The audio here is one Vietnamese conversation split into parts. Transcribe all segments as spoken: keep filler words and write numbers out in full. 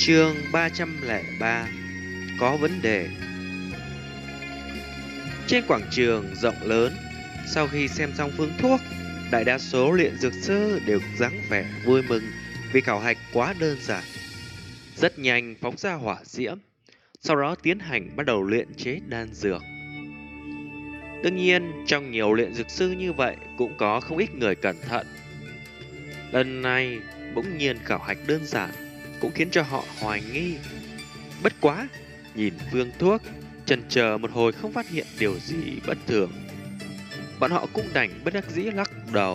Chương ba trăm lẻ ba. Có vấn đề. Trên quảng trường rộng lớn, sau khi xem xong phương thuốc, đại đa số luyện dược sư đều dáng vẻ vui mừng vì khảo hạch quá đơn giản. Rất nhanh phóng ra hỏa diễm, sau đó tiến hành bắt đầu luyện chế đan dược. Đương nhiên, trong nhiều luyện dược sư như vậy cũng có không ít người cẩn thận. Lần này, bỗng nhiên khảo hạch đơn giản cũng khiến cho họ hoài nghi. Bất quá, nhìn phương thuốc, chần chờ một hồi không phát hiện điều gì bất thường. Bọn họ cũng đành bất đắc dĩ lắc đầu.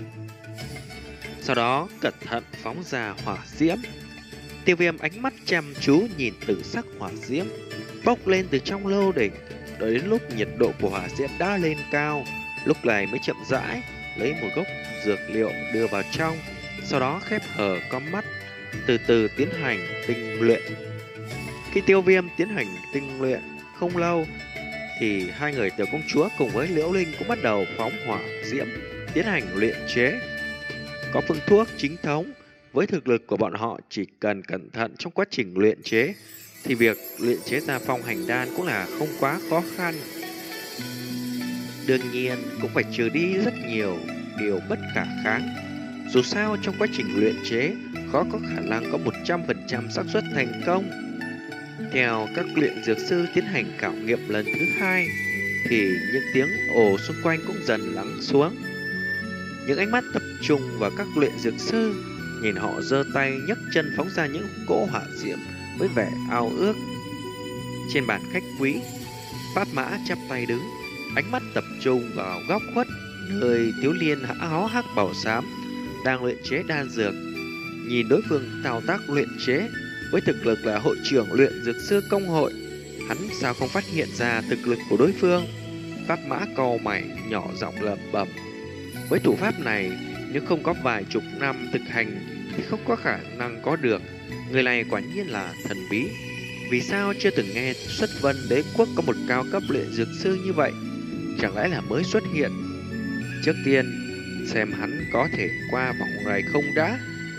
Sau đó, cẩn thận phóng ra hỏa diễm. Tiêu Viêm ánh mắt chăm chú nhìn tử sắc hỏa diễm bốc lên từ trong lô đỉnh. Đợi đến lúc nhiệt độ của hỏa diễm đã lên cao, lúc này mới chậm rãi lấy một gốc dược liệu đưa vào trong, sau đó khép hờ con mắt, từ từ tiến hành tinh luyện. Khi Tiêu Viêm tiến hành tinh luyện không lâu, thì hai người tiểu công chúa cùng với Liễu Linh cũng bắt đầu phóng hỏa diễm tiến hành luyện chế. Có phương thuốc chính thống, với thực lực của bọn họ chỉ cần cẩn thận trong quá trình luyện chế, thì việc luyện chế ra phong hành đan cũng là không quá khó khăn. Đương nhiên cũng phải trừ đi rất nhiều điều bất khả kháng. Dù sao trong quá trình luyện chế khó có khả năng có một trăm phần trăm xác suất thành công. Theo các luyện dược sư tiến hành khảo nghiệm lần thứ hai, thì những tiếng ồ xung quanh cũng dần lắng xuống. Những ánh mắt tập trung vào các luyện dược sư, nhìn họ giơ tay nhấc chân phóng ra những cỗ hỏa diễm với vẻ ao ước. Trên bàn khách quý, Pháp Mã chắp tay đứng, ánh mắt tập trung vào góc khuất nơi Tiếu Liên áo hắc bảo xám đang luyện chế đan dược. Nhìn đối phương thao tác luyện chế với thực lực là hội trưởng luyện dược sư công hội, hắn sao không phát hiện ra thực lực của đối phương. Pháp Mã cau mày nhỏ giọng lẩm bẩm, với thủ pháp này nếu không có vài chục năm thực hành thì không có khả năng có được. Người này quả nhiên là thần bí. Vì sao chưa từng nghe xuất vân đế quốc có một cao cấp luyện dược sư như vậy? Chẳng lẽ là mới xuất hiện? Trước tiên xem hắn có thể qua vòng này không đã.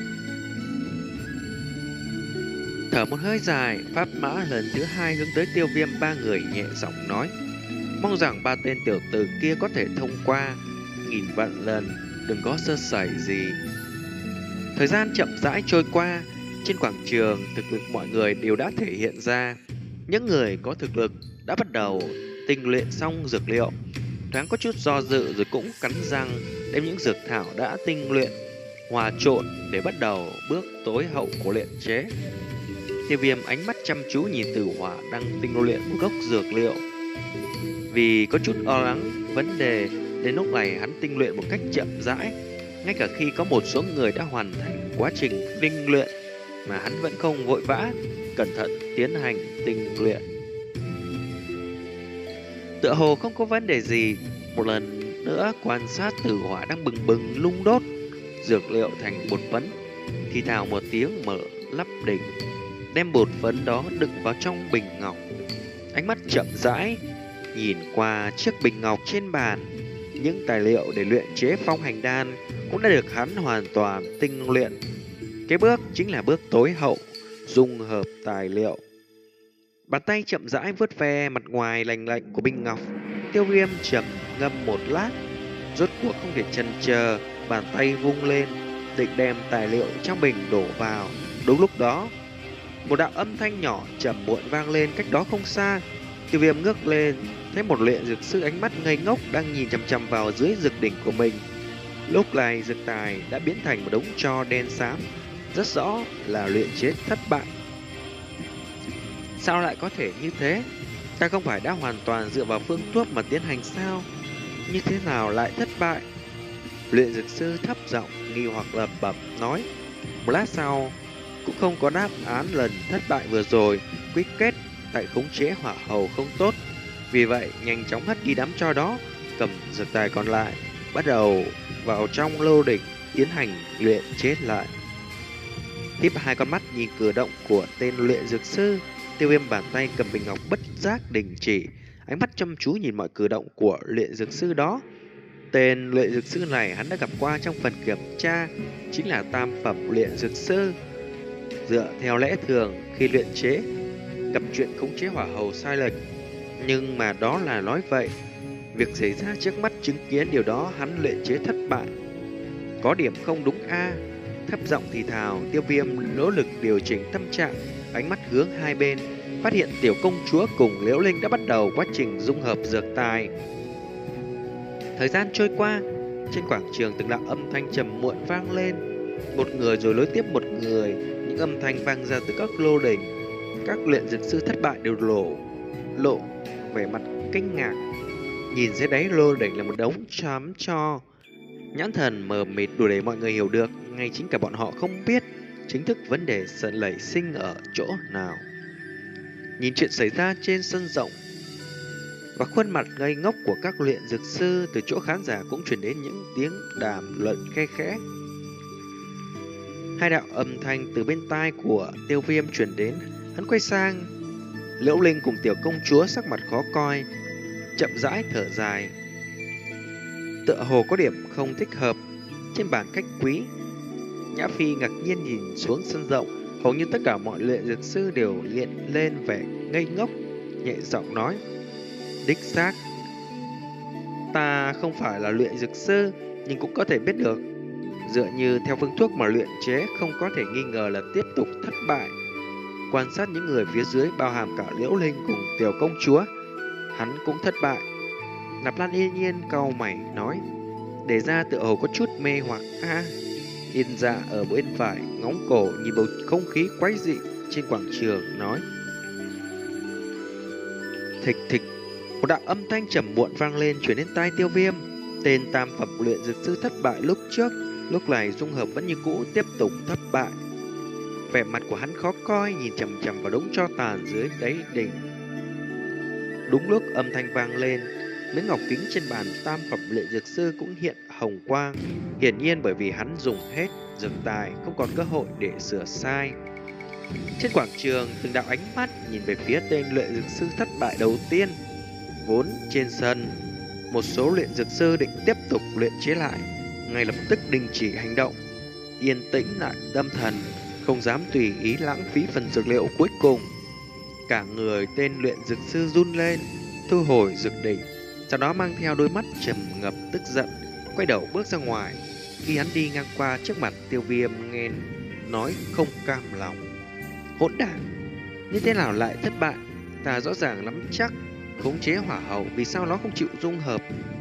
Thở một hơi dài, Pháp Mã lần thứ hai hướng tới Tiêu Viêm ba người nhẹ giọng nói, mong rằng ba tên tiểu tử kia có thể thông qua, nghìn vạn lần đừng có sơ sẩy gì. Thời gian chậm rãi trôi qua, trên quảng trường thực lực mọi người đều đã thể hiện ra. Những người có thực lực đã bắt đầu tinh luyện xong dược liệu, thoáng có chút do dự rồi cũng cắn răng đem những dược thảo đã tinh luyện hòa trộn để bắt đầu bước tối hậu của luyện chế. Tiêu Viêm ánh mắt chăm chú nhìn Tử Hỏa đang tinh luyện một gốc dược liệu. Vì có chút lo lắng vấn đề, đến lúc này hắn tinh luyện một cách chậm rãi. Ngay cả khi có một số người đã hoàn thành quá trình tinh luyện mà hắn vẫn không vội vã, cẩn thận tiến hành tinh luyện. Tựa hồ không có vấn đề gì. Một lần nữa quan sát Tử Hỏa đang bừng bừng lung đốt dược liệu thành bột phấn, thì thào một tiếng mở lắp đỉnh, đem bột phấn đó đựng vào trong bình ngọc. Ánh mắt chậm rãi nhìn qua chiếc bình ngọc trên bàn. Những tài liệu để luyện chế phong hành đan cũng đã được hắn hoàn toàn tinh luyện. Cái bước chính là bước tối hậu, dung hợp tài liệu. Bàn tay chậm rãi vuốt ve mặt ngoài lành lạnh của bình ngọc. Tiêu Viêm trầm ngâm một lát, rốt cuộc không thể chần chờ, bàn tay vung lên, định đem tài liệu trong bình đổ vào. Đúng lúc đó, một đạo âm thanh nhỏ trầm muộn vang lên cách đó không xa. Tiêu Viêm ngước lên, thấy một luyện dược sư ánh mắt ngây ngốc đang nhìn chằm chằm vào dưới dược đỉnh của mình. Lúc này dược tài đã biến thành một đống tro đen xám, rất rõ là luyện chế thất bại. Sao lại có thể như thế? Ta không phải đã hoàn toàn dựa vào phương thuốc mà tiến hành sao? Như thế nào lại thất bại? Luyện dược sư thấp giọng nghi hoặc lẩm bẩm nói. Một lát sau cũng không có đáp án lần thất bại vừa rồi, quyết kết tại khống chế hỏa hầu không tốt. Vì vậy nhanh chóng hất đi đám tro đó, cầm dược tài còn lại, bắt đầu vào trong lô đỉnh tiến hành luyện chế lại. Tiếp hai con mắt nhìn cử động của tên luyện dược sư, Tiêu Viêm bàn tay cầm bình ngọc bất giác đình chỉ, ánh mắt chăm chú nhìn mọi cử động của luyện dược sư đó. Tên luyện dược sư này hắn đã gặp qua trong phần kiểm tra, chính là tam phẩm luyện dược sư. Dựa theo lẽ thường, khi luyện chế, gặp chuyện khống chế hỏa hầu sai lệch. Nhưng mà đó là nói vậy. Việc xảy ra trước mắt chứng kiến điều đó hắn luyện chế thất bại. Có điểm không đúng a. Thấp giọng thì thào, Tiêu Viêm nỗ lực điều chỉnh tâm trạng, ánh mắt hướng hai bên, phát hiện tiểu công chúa cùng Liễu Linh đã bắt đầu quá trình dung hợp dược tài. Thời gian trôi qua, trên quảng trường từng đạo âm thanh trầm muộn vang lên, một người rồi nối tiếp một người, những âm thanh vang ra từ các lô đỉnh. Các luyện dược sư thất bại đều lộ lộ vẻ mặt kinh ngạc, nhìn dưới đáy lô đỉnh là một đống chám cho. Nhãn thần mờ mịt đủ để mọi người hiểu được, ngay chính cả bọn họ không biết chính thức vấn đề sân nảy sinh ở chỗ nào. Nhìn chuyện xảy ra trên sân rộng và khuôn mặt ngây ngốc của các luyện dược sư, từ chỗ khán giả cũng truyền đến những tiếng đàm luận khe khẽ. Hai đạo âm thanh từ bên tai của Tiêu Viêm truyền đến, hắn quay sang Liễu Linh cùng tiểu công chúa sắc mặt khó coi, chậm rãi thở dài. Tựa hồ có điểm không thích hợp. Trên bàn khách quý, Nhã Phi ngạc nhiên nhìn xuống sân rộng, hầu như tất cả mọi luyện dược sư đều hiện lên vẻ ngây ngốc, nhẹ giọng nói: đích xác, ta không phải là luyện dược sư, nhưng cũng có thể biết được. Dựa như theo phương thuốc mà luyện chế, không có thể nghi ngờ là tiếp tục thất bại. Quan sát những người phía dưới, bao hàm cả Liễu Linh cùng tiểu công chúa, hắn cũng thất bại. Nạp Lan yên nhiên cau mày nói: để ra tựa hồ có chút mê hoặc a. À, Yên Dạ ở bên phải ngóng cổ nhìn bầu không khí quái dị trên quảng trường nói: thịch thịch. Một đạo âm thanh trầm muộn vang lên truyền đến tai Tiêu Viêm. Tên tam phẩm luyện dược sư thất bại lúc trước, lúc này dung hợp vẫn như cũ tiếp tục thất bại. Vẻ mặt của hắn khó coi, nhìn chằm chằm vào đống tro tàn dưới đáy đỉnh. Đúng lúc âm thanh vang lên, miếng ngọc kính trên bàn tam phẩm luyện dược sư cũng hiện hồng quang, hiển nhiên bởi vì hắn dùng hết dược tài, không còn cơ hội để sửa sai. Trên quảng trường, từng đạo ánh mắt nhìn về phía tên luyện dược sư thất bại đầu tiên. Vốn trên sân, một số luyện dược sư định tiếp tục luyện chế lại, ngay lập tức đình chỉ hành động, yên tĩnh lại tâm thần, không dám tùy ý lãng phí phần dược liệu cuối cùng. Cả người tên luyện dược sư run lên, thu hồi dược đỉnh, sau đó mang theo đôi mắt trầm ngập tức giận, quay đầu bước ra ngoài. Khi hắn đi ngang qua trước mặt Tiêu Viêm, nghe nói không cam lòng: hỗn đản, như thế nào lại thất bại? Ta rõ ràng lắm chắc khống chế hỏa hậu, vì sao nó không chịu dung hợp?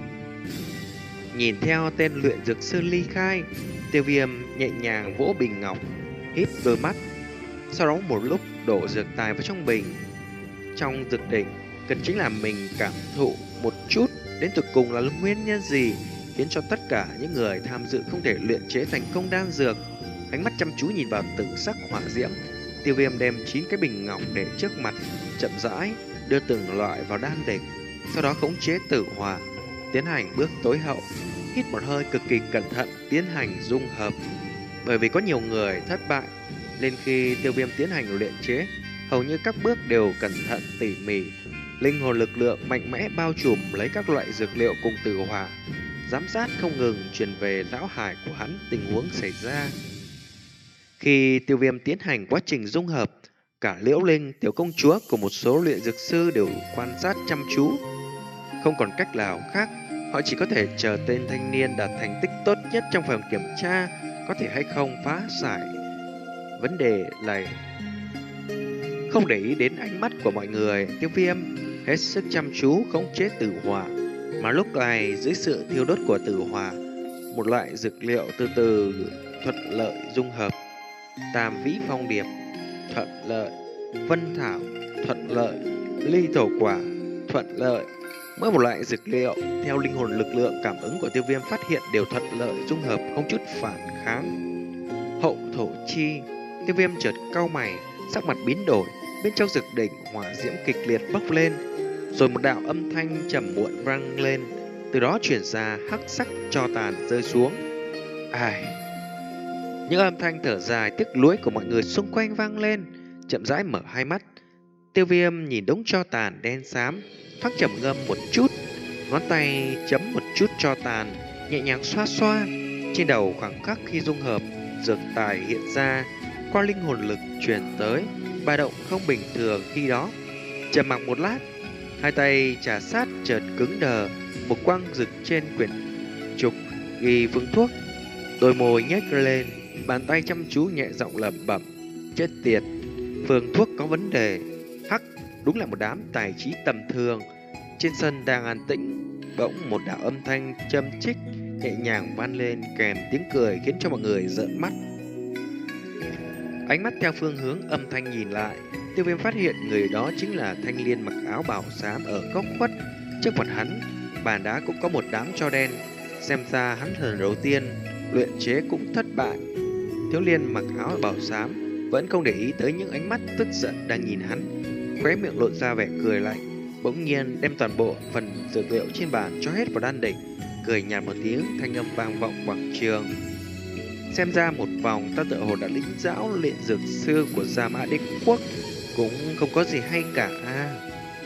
Nhìn theo tên luyện dược sư ly khai, Tiêu Viêm nhẹ nhàng vỗ bình ngọc, híp đôi mắt, sau đó một lúc đổ dược tài vào trong bình. Trong dược đỉnh cần chính là mình cảm thụ một chút đến thực cùng là nguyên nhân gì khiến cho tất cả những người tham dự không thể luyện chế thành công đan dược. Ánh mắt chăm chú nhìn vào tử sắc hỏa diễm, Tiêu Viêm đem chín cái bình ngọc để trước mặt, chậm rãi đưa từng loại vào đan đỉnh, sau đó khống chế tử hỏa, tiến hành bước tối hậu, hít một hơi cực kỳ cẩn thận tiến hành dung hợp. Bởi vì có nhiều người thất bại, nên khi Tiêu Viêm tiến hành luyện chế, hầu như các bước đều cẩn thận tỉ mỉ. Linh hồn lực lượng mạnh mẽ bao trùm lấy các loại dược liệu cùng tử hỏa, giám sát không ngừng truyền về não hải của hắn tình huống xảy ra. Khi Tiêu Viêm tiến hành quá trình dung hợp, cả Liễu Linh, tiểu công chúa cùng một số luyện dược sư đều quan sát chăm chú. Không còn cách nào khác, họ chỉ có thể chờ tên thanh niên đạt thành tích tốt nhất trong phần kiểm tra có thể hay không phá giải vấn đề này. Không để ý đến ánh mắt của mọi người, Tiêu Viêm hết sức chăm chú khống chế tử hỏa. Mà lúc này dưới sự thiêu đốt của tử hỏa, một loại dược liệu từ từ thuận lợi dung hợp. Tam vĩ phong điệp thuận lợi, vân thảo thuận lợi, ly thổ quả thuận lợi. Mỗi một loại dược liệu theo linh hồn lực lượng cảm ứng của Tiêu Viêm phát hiện đều thuận lợi dung hợp, không chút phản kháng. Hậu thổ chi. Tiêu Viêm chợt cau mày, sắc mặt biến đổi. Bên trong dược đỉnh hỏa diễm kịch liệt bốc lên, rồi một đạo âm thanh trầm muộn vang lên, từ đó chuyển ra hắc sắc tro tàn rơi xuống. Ai? Những âm thanh thở dài tiếc nuối của mọi người xung quanh vang lên. Chậm rãi mở hai mắt, Tiêu Viêm nhìn đống tro tàn đen xám, thoáng trầm ngâm một chút, ngón tay chấm một chút tro tàn, nhẹ nhàng xoa xoa trên đầu. Khoảng khắc khi dung hợp, dược tài hiện ra, qua linh hồn lực truyền tới, ba động không bình thường khi đó. Trầm mặc một lát, hai tay trà sát chợt cứng đờ, một quang rực trên quyển trục ghi phương thuốc. Đôi môi nhếch lên, bàn tay chăm chú nhẹ giọng lẩm bẩm: chết tiệt, phương thuốc có vấn đề. Hắc, đúng là một đám tài trí tầm thường. Trên sân đang an tĩnh, bỗng một đạo âm thanh châm chích nhẹ nhàng vang lên kèm tiếng cười khiến cho mọi người rợn mắt. Ánh mắt theo phương hướng âm thanh nhìn lại, Tiêu Viêm phát hiện người đó chính là thanh niên mặc áo bào xám ở góc khuất. Trước mặt hắn, bàn đá cũng có một đám tro đen. Xem ra hắn lần đầu tiên luyện chế cũng thất bại. Thiếu niên mặc áo bào xám vẫn không để ý tới những ánh mắt tức giận đang nhìn hắn, khóe miệng lộ ra vẻ cười lạnh, bỗng nhiên đem toàn bộ phần dược liệu trên bàn cho hết vào đan đỉnh, cười nhạt một tiếng, thanh âm vang vọng quảng trường. Xem ra một vòng ta tự hồ đã lĩnh giáo luyện dược sư của Gia Mã Đế Quốc, cũng không có gì hay cả à.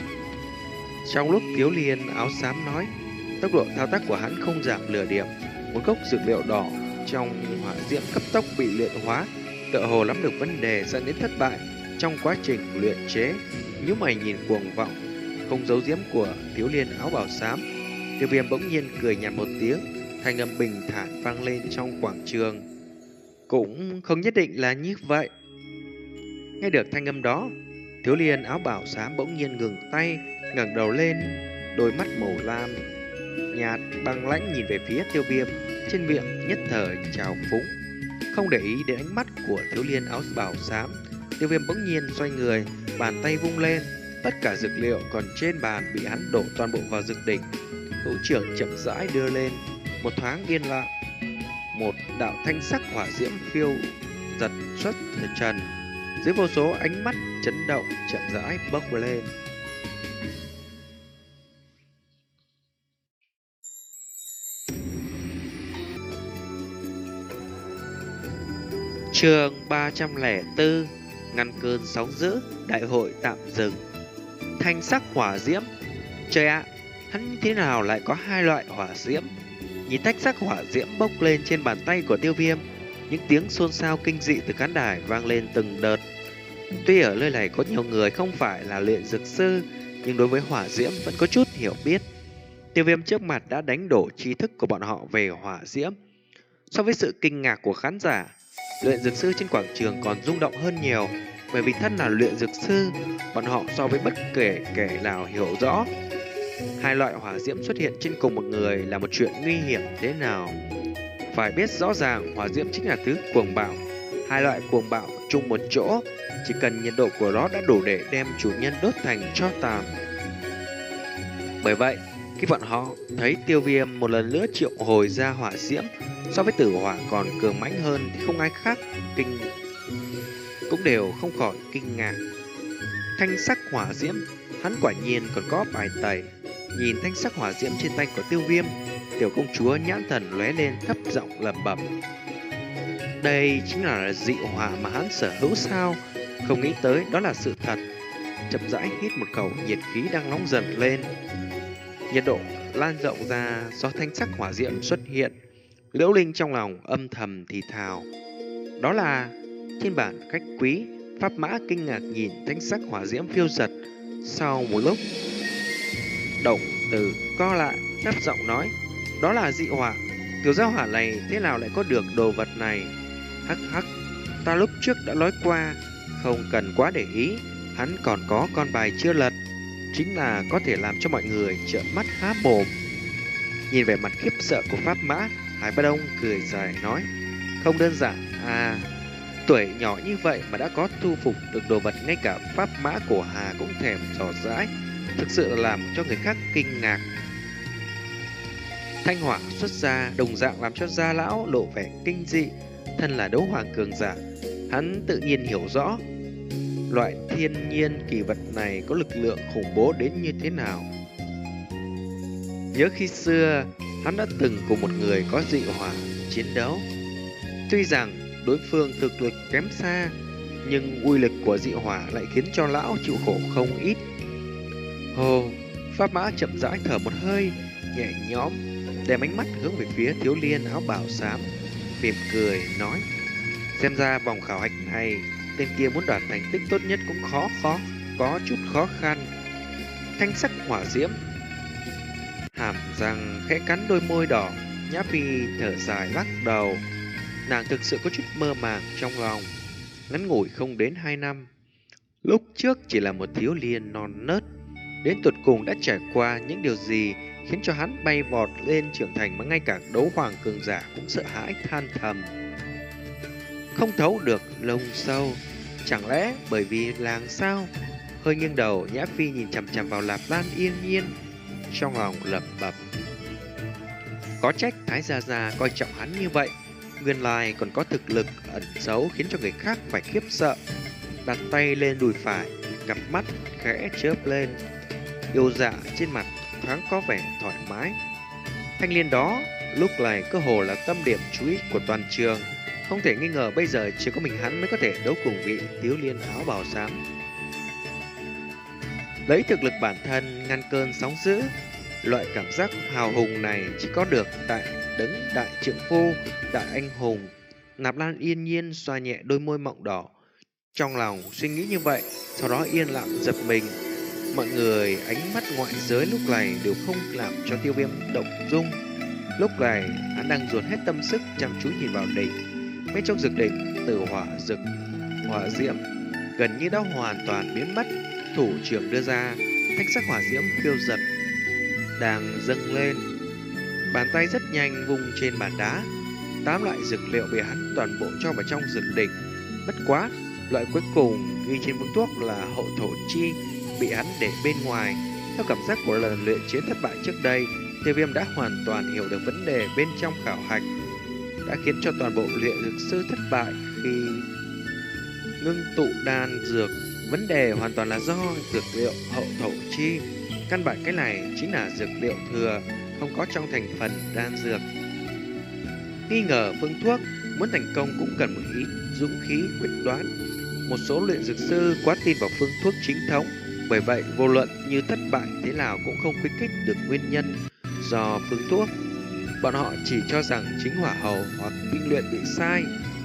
Trong lúc thiếu niên áo xám nói, tốc độ thao tác của hắn không giảm nửa điểm. Một gốc dược liệu đỏ trong hỏa diễm cấp tốc bị luyện hóa, tựa hồ nắm được vấn đề dẫn đến thất bại trong quá trình luyện chế. Nếu mày nhìn cuồng vọng không giấu giếm của thiếu niên áo bào xám, Tiêu Viêm bỗng nhiên cười nhạt một tiếng, thanh âm bình thản vang lên trong quảng trường. Cũng không nhất định là như vậy. Nghe được thanh âm đó, thiếu niên áo bào xám bỗng nhiên ngừng tay, ngẩng đầu lên, đôi mắt màu lam nhạt băng lãnh nhìn về phía Tiêu Viêm, trên miệng nhất thời trào phúng. Không để ý đến ánh mắt của thiếu niên áo bào xám, Tiêu Viêm bỗng nhiên xoay người, bàn tay vung lên, tất cả dược liệu còn trên bàn bị hắn đổ toàn bộ vào dược đỉnh. Hữu trưởng chậm rãi đưa lên, một thoáng yên lặng, một đạo thanh sắc hỏa diễm phiêu giật xuất trần, dưới vô số ánh mắt chấn động chậm rãi bốc lên. Chương ba trăm lẻ bốn, ngăn cơn sóng dữ, đại hội tạm dừng. Thanh sắc hỏa diễm. Trời ạ, hắn thế nào lại có hai loại hỏa diễm? Nhìn thanh sắc hỏa diễm bốc lên trên bàn tay của Tiêu Viêm, những tiếng xôn xao kinh dị từ khán đài vang lên từng đợt. Tuy ở nơi này có nhiều người không phải là luyện dược sư, nhưng đối với hỏa diễm vẫn có chút hiểu biết. Tiêu Viêm trước mặt đã đánh đổ tri thức của bọn họ về hỏa diễm. So với sự kinh ngạc của khán giả, luyện dược sư trên quảng trường còn rung động hơn nhiều, bởi vì thân là luyện dược sư, bọn họ so với bất kể kẻ nào hiểu rõ hai loại hỏa diễm xuất hiện trên cùng một người là một chuyện nguy hiểm thế nào. Phải biết rõ ràng hỏa diễm chính là thứ cuồng bạo. Hai loại cuồng bạo chung một chỗ, chỉ cần nhiệt độ của nó đã đủ để đem chủ nhân đốt thành tro tàn. Bởi vậy, khi bọn họ thấy Tiêu Viêm một lần nữa triệu hồi ra hỏa diễm so với tử hỏa còn cường mãnh hơn, thì không ai khác kinh cũng đều không khỏi kinh ngạc. Thanh sắc hỏa diễm, hắn quả nhiên còn có bài tẩy. Nhìn thanh sắc hỏa diễm trên tay của Tiêu Viêm, tiểu công chúa nhãn thần lóe lên, thấp giọng lẩm bẩm: đây chính là dị hỏa mà hắn sở hữu sao? Không nghĩ tới đó là sự thật. Chậm rãi hít một khẩu nhiệt khí đang nóng dần lên, nhiệt độ lan rộng ra do thanh sắc hỏa diễm xuất hiện. Liễu Linh trong lòng âm thầm thì thào: đó là trên bản khách quý. Pháp Mã kinh ngạc nhìn thanh sắc hỏa diễm phiêu giật. Sau một lúc, động từ co lại, thấp giọng nói: đó là dị hỏa. Tiểu gia hỏa này thế nào lại có được đồ vật này? Hắc hắc, ta lúc trước đã nói qua, không cần quá để ý. Hắn còn có con bài chưa lật, chính là có thể làm cho mọi người trợn mắt há mồm. Nhìn vẻ mặt khiếp sợ của Pháp Mã, Hải Ba Đông cười dài nói: không đơn giản à, tuổi nhỏ như vậy mà đã có thu phục được đồ vật, ngay cả Pháp Mã của Hà cũng thèm dò dãi, thực sự là làm cho người khác kinh ngạc. Thanh hỏa xuất ra đồng dạng làm cho Gia lão lộ vẻ kinh dị. Thân là đấu hoàng cường giả, hắn tự nhiên hiểu rõ loại thiên nhiên kỳ vật này có lực lượng khủng bố đến như thế nào. Nhớ khi xưa, hắn đã từng cùng một người có dị hỏa chiến đấu. Tuy rằng đối phương thực lực kém xa, nhưng uy lực của dị hỏa lại khiến cho lão chịu khổ không ít. Hồ, Pháp Mã chậm rãi thở một hơi, nhẹ nhõm, đem ánh mắt hướng về phía thiếu niên áo bào xám, mỉm cười nói: Xem ra vòng khảo hạch này, tên kia muốn đoạt thành tích tốt nhất cũng khó khó, có chút khó khăn. Thanh sắc hỏa diễm, hàm răng khẽ cắn đôi môi đỏ, Nhã Phi thở dài lắc đầu. Nàng thực sự có chút mơ màng trong lòng. Ngắn ngủi không đến hai năm, lúc trước chỉ là một thiếu niên non nớt, đến tột cùng đã trải qua những điều gì khiến cho hắn bay vọt lên trưởng thành mà ngay cả đấu hoàng cường giả cũng sợ hãi than thầm. Không thấu được lông sâu, chẳng lẽ bởi vì làng sao? Hơi nghiêng đầu, Nhã Phi nhìn chằm chằm vào Lạp Lan Yên Nhiên, trong lòng lẩm bẩm. Có trách Thái Gia Gia coi trọng hắn như vậy, nguyên lai còn có thực lực ẩn giấu khiến cho người khác phải khiếp sợ. Đặt tay lên đùi phải, cặp mắt khẽ chớp lên, yêu dạ trên mặt thoáng có vẻ thoải mái. Thanh liên đó lúc này cơ hồ là tâm điểm chú ý của toàn trường, không thể nghi ngờ bây giờ chỉ có mình hắn mới có thể đấu cùng vị thiếu niên áo bào xám. Lấy thực lực bản thân ngăn cơn sóng dữ, loại cảm giác hào hùng này chỉ có được tại đấng đại trượng phu, đại anh hùng. Nạp Lan Yên Nhiên xoa nhẹ đôi môi mọng đỏ, trong lòng suy nghĩ như vậy, sau đó yên lặng giật mình. Mọi người ánh mắt ngoại giới lúc này đều không làm cho Tiêu Viêm động dung. Lúc này hắn đang dồn hết tâm sức chăm chú nhìn vào đỉnh. Mấy trong dược đỉnh từ hỏa dược hỏa diễm gần như đã hoàn toàn biến mất. Thủ trưởng đưa ra thanh sắc hỏa diễm phiêu giật đang dâng lên, bàn tay rất nhanh vung trên bàn đá. Tám loại dược liệu bị hắn toàn bộ cho vào trong dược đỉnh. Bất quá, loại cuối cùng ghi trên phương thuốc là hậu thổ chi bị hắn để bên ngoài. Theo cảm giác của lần luyện chế thất bại trước đây, Tiêu Viêm đã hoàn toàn hiểu được vấn đề bên trong khảo hạch, đã khiến cho toàn bộ luyện dược sư thất bại khi ngưng tụ đan dược. Vấn đề hoàn toàn là do dược liệu hậu thổ chi. Căn bản cái này chính là dược liệu thừa, không có trong thành phần đan dược. Nghi ngờ phương thuốc, muốn thành công cũng cần một ít dũng khí quyết đoán. Một số luyện dược sư quá tin vào phương thuốc chính thống, bởi vậy vô luận như thất bại thế nào cũng không khuyến khích được nguyên nhân do phương thuốc. Bọn họ chỉ cho rằng chính hỏa hầu hoặc tinh luyện bị sai.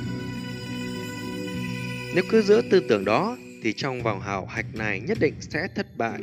Nếu cứ giữ tư tưởng đó thì trong vòng khảo hạch này nhất định sẽ thất bại.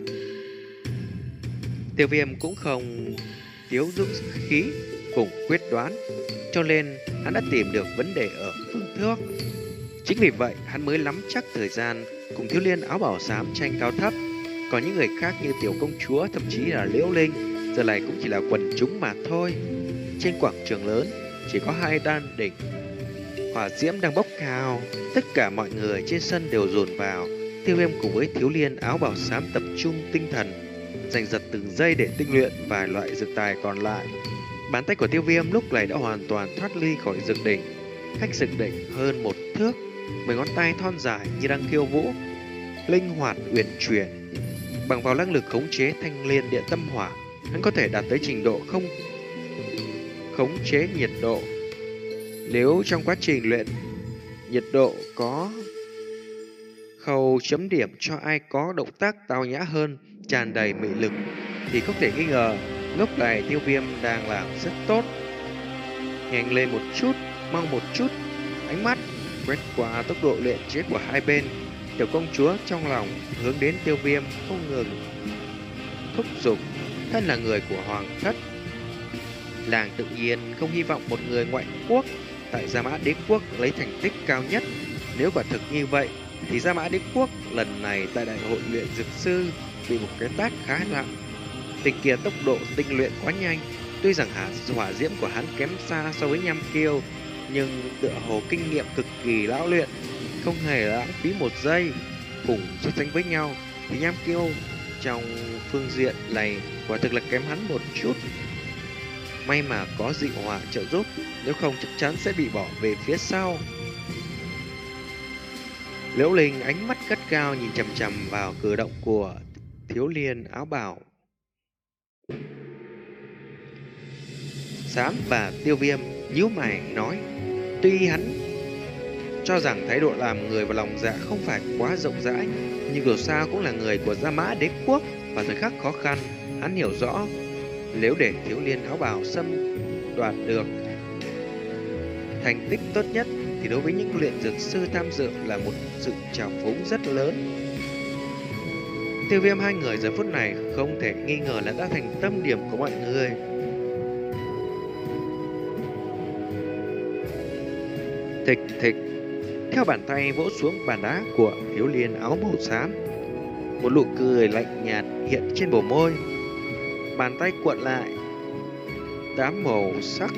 Tiêu Viêm cũng không thiếu dũng khí cùng quyết đoán, cho nên hắn đã tìm được vấn đề ở phương thuốc. Chính vì vậy hắn mới nắm chắc thời gian cùng thiếu niên áo bảo xám tranh cao thấp. Còn những người khác như tiểu công chúa, thậm chí là Liễu Linh, giờ này cũng chỉ là quần chúng mà thôi. Trên quảng trường lớn chỉ có hai đan đỉnh, hỏa diễm đang bốc cao. Tất cả mọi người trên sân đều dồn vào. Tiêu Viêm cùng với thiếu niên áo bảo xám tập trung tinh thần, giành giật từng giây để tinh luyện vài loại dược tài còn lại. Bàn tay của Tiêu Viêm lúc này đã hoàn toàn thoát ly khỏi dược đỉnh, cách dược đỉnh hơn một thước. Mười ngón tay thon dài như đang khiêu vũ, linh hoạt uyển chuyển. Bằng vào năng lực khống chế thanh liên địa tâm hỏa, hắn có thể đạt tới trình độ không khống chế nhiệt độ. Nếu trong quá trình luyện, nhiệt độ có khâu chấm điểm cho ai có động tác tao nhã hơn, tràn đầy mị lực, thì không thể nghi ngờ lúc này Tiêu Viêm đang làm rất tốt. Nhanh lên một chút, mau một chút. Ánh mắt quét qua tốc độ luyện chế của hai bên, tiểu công chúa trong lòng hướng đến Tiêu Viêm không ngừng thúc giục. Thân là người của hoàng thất, làng tự nhiên không hy vọng một người ngoại quốc tại Gia Mã Đế Quốc lấy thành tích cao nhất. Nếu quả thực như vậy thì Gia Mã Đế Quốc lần này tại đại hội luyện dược sư bị một cái tát khá nặng. Tình kia tốc độ tinh luyện quá nhanh, tuy rằng hỏa, hỏa diễm của hắn kém xa so với Nham Kiêu, nhưng tựa hồ kinh nghiệm cực kỳ lão luyện, không hề lãng phí một giây. Cùng so sánh với nhau thì Nham Kiêu trong phương diện này quả thực là kém hắn một chút. May mà có dị hỏa trợ giúp, nếu không chắc chắn sẽ bị bỏ về phía sau. Liễu Linh ánh mắt gắt cao nhìn chằm chằm vào cử động của thiếu niên áo bào xám và Tiêu Viêm, nhíu mày nói, tuy hắn cho rằng thái độ làm người và lòng dạ không phải quá rộng rãi, nhưng dù sao cũng là người của Gia Mã Đế Quốc, và thời khắc khó khăn hắn hiểu rõ, nếu để thiếu niên áo bào xâm đoạt được thành tích tốt nhất thì đối với những luyện dược sư tham dự là một sự trào phúng rất lớn. Tiêu Viêm hai người giờ phút này không thể nghi ngờ là đã thành tâm điểm của mọi người. Thịch thịch, theo bàn tay vỗ xuống bàn đá của thiếu niên áo màu xám, một nụ cười lạnh nhạt hiện trên bờ môi. Bàn tay cuộn lại, đám màu sắc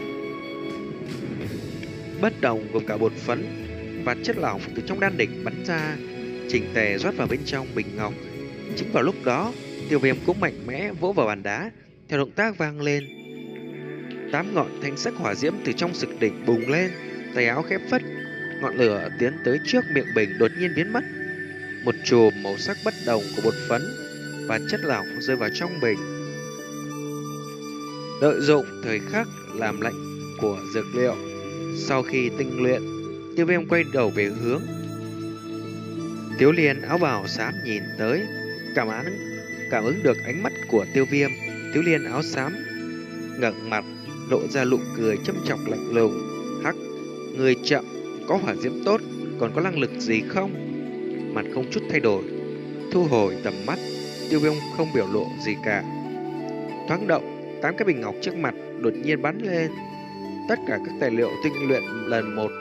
bất đồng gồm cả bột phấn và chất lỏng từ trong đan đỉnh bắn ra, chỉnh tề rót vào bên trong bình ngọc. Chính vào lúc đó, Tiêu Viêm cũng mạnh mẽ vỗ vào bàn đá, theo động tác vang lên. Tám ngọn thanh sắc hỏa diễm từ trong sực đỉnh bùng lên, tay áo khép phất, ngọn lửa tiến tới trước miệng bình đột nhiên biến mất. Một chùm màu sắc bất đồng của bột phấn và chất lỏng rơi vào trong bình. Lợi dụng thời khắc làm lạnh của dược liệu, sau khi tinh luyện, Tiêu Viêm quay đầu về hướng thiếu niên áo bào xám nhìn tới, cảm án cảm ứng được ánh mắt của Tiêu Viêm. Thiếu niên áo xám ngẩng mặt, lộ ra nụ cười châm chọc lạnh lùng. Hắc, người chậm, có hỏa diễm tốt, còn có năng lực gì không? Mặt không chút thay đổi, thu hồi tầm mắt. Tiêu Viêm không biểu lộ gì cả. Thoáng động, tám cái bình ngọc trước mặt đột nhiên bắn lên. Tất cả các tài liệu tinh luyện lần một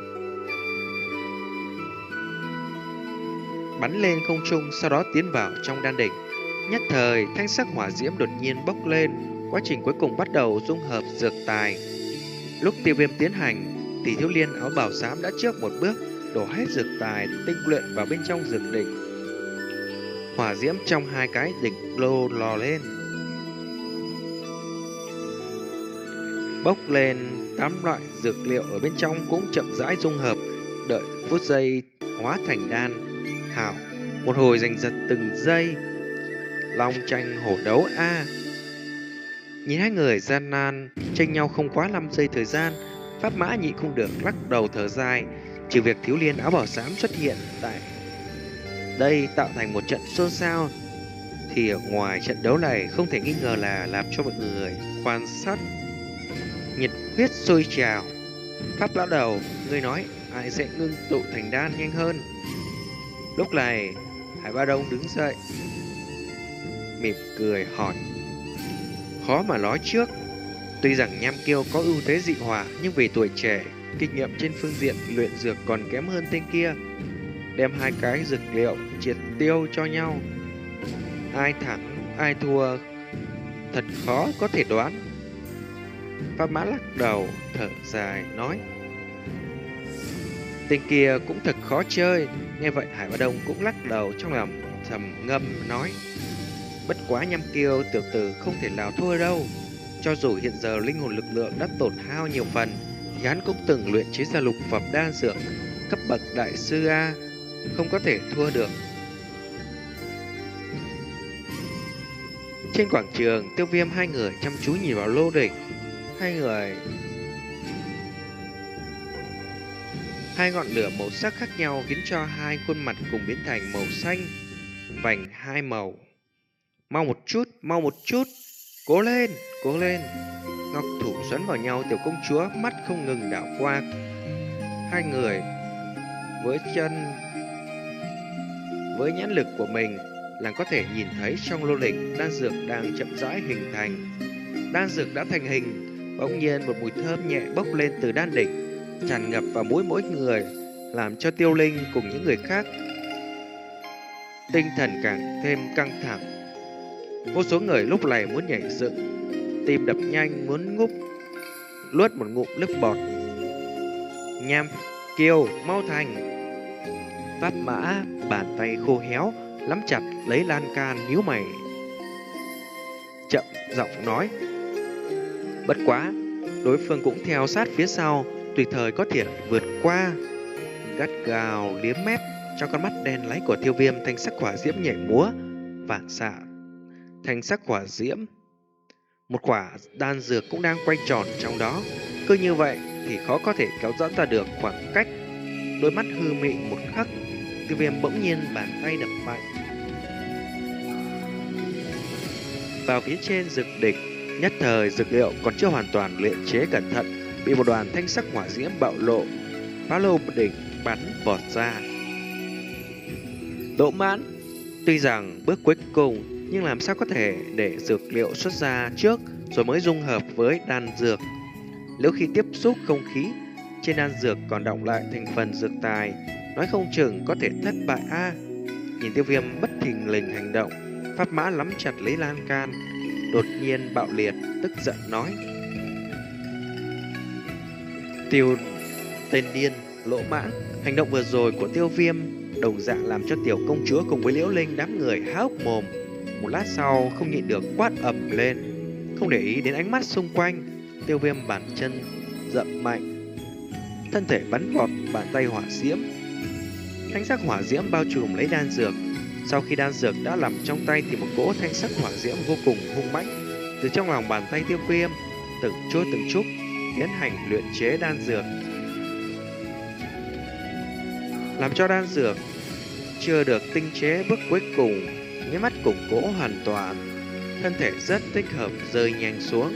bắn lên không trung, sau đó tiến vào trong đan đỉnh. Nhất thời, thanh sắc hỏa diễm đột nhiên bốc lên, quá trình cuối cùng bắt đầu dung hợp dược tài. Lúc Tiêu Viêm tiến hành, thì thiếu niên áo bào xám đã trước một bước đổ hết dược tài tinh luyện vào bên trong dược đỉnh. Hỏa diễm trong hai cái đỉnh lô lò lên, bốc lên. Tám loại dược liệu ở bên trong cũng chậm rãi dung hợp, đợi phút giây hóa thành đan. Hảo, một hồi giành giật từng giây, long tranh hổ đấu a. À. Nhìn hai người gian nan tranh nhau không quá năm giây thời gian, Pháp Mã nhịn không được lắc đầu thở dài. Trừ việc thiếu niên áo bào xám xuất hiện tại đây tạo thành một trận xôn xao, thì ở ngoài trận đấu này không thể nghi ngờ là làm cho mọi người quan sát nhiệt huyết sôi trào. Pháp lão đầu, ngươi nói ai sẽ ngưng tụ thành đan nhanh hơn? Lúc này Hải Ba Đông đứng dậy, mỉm cười hỏi. Khó mà nói trước. Tuy rằng Nham Kiêu có ưu thế dị hỏa, nhưng vì tuổi trẻ, kinh nghiệm trên phương diện luyện dược còn kém hơn tên kia. Đem hai cái dược liệu triệt tiêu cho nhau, ai thắng ai thua thật khó có thể đoán. Pháp Mã lắc đầu thở dài nói. Tên kia cũng thật khó chơi. Nghe vậy Hải Ba Đông cũng lắc đầu trong lòng thầm ngâm nói. Bất quá Nham Kiêu tiểu tử không thể nào thua đâu. Cho dù hiện giờ linh hồn lực lượng đã tổn hao nhiều phần, thì hắn cũng từng luyện chế ra lục phẩm đan dược cấp bậc đại sư A, không có thể thua được. Trên quảng trường, Tiêu Viêm hai người chăm chú nhìn vào lô đỉnh. Hai người Hai ngọn lửa màu sắc khác nhau khiến cho hai khuôn mặt cùng biến thành màu xanh vành hai màu. Mau một chút, mau một chút, cố lên, cố lên. Ngọc thủ xoắn vào nhau, tiểu công chúa mắt không ngừng đảo qua hai người với chân với nhãn lực của mình là có thể nhìn thấy trong lô đỉnh đan dược đang chậm rãi hình thành. Đan dược đã thành hình, bỗng nhiên một mùi thơm nhẹ bốc lên từ đan đỉnh, tràn ngập vào mũi mỗi người, làm cho Tiêu Linh cùng những người khác tinh thần càng thêm căng thẳng. Vô số người lúc này muốn nhảy dựng, tim đập nhanh muốn ngúp luốt một ngụm nước bọt. Nham Kiêu mau thành. Pháp Mã bàn tay khô héo nắm chặt lấy lan can, nhíu mày chậm giọng nói. Bất quá đối phương cũng theo sát phía sau, tùy thời có thể vượt qua. Gắt gào liếm mép trong con mắt đen láy của Tiêu Viêm, thanh sắc hỏa diễm nhảy múa vạn xạ. Thanh sắc hỏa diễm, một quả đan dược cũng đang quay tròn trong đó. Cứ như vậy thì khó có thể kéo giãn ra được khoảng cách. Đôi mắt hư mị một khắc, Tiêu Viêm bỗng nhiên bàn tay đập mạnh vào phía trên dược đỉnh. Nhất thời dược liệu còn chưa hoàn toàn luyện chế cẩn thận, bị một đoàn thanh sắc hỏa diễm bạo lộ, phá lô đỉnh bắn vọt ra. Lỗ Mãn tuy rằng bước cuối cùng, nhưng làm sao có thể để dược liệu xuất ra trước rồi mới dung hợp với đan dược. Nếu khi tiếp xúc không khí trên đan dược còn đọng lại thành phần dược tài, nói không chừng có thể thất bại a. À, nhìn Tiêu Viêm bất thình lình hành động, Pháp Mã nắm chặt lấy lan can, đột nhiên bạo liệt, tức giận nói: Tiêu tên điên, Lỗ Mãn, hành động vừa rồi của Tiêu Viêm đồng dạng làm cho tiểu công chúa cùng với Liễu Linh đám người há hốc mồm. Một lát sau không nhịn được quát ầm lên, không để ý đến ánh mắt xung quanh. Tiêu Viêm bàn chân dậm mạnh, thân thể bắn vọt bàn tay hỏa diễm. Thanh sắc hỏa diễm bao trùm lấy đan dược. Sau khi đan dược đã nằm trong tay thì một cỗ thanh sắc hỏa diễm vô cùng hung mãnh từ trong lòng bàn tay Tiêu Viêm từng chút từng chút tiến hành luyện chế đan dược, làm cho đan dược chưa được tinh chế bước cuối cùng nháy mắt củng cố hoàn toàn, thân thể rất thích hợp rơi nhanh xuống.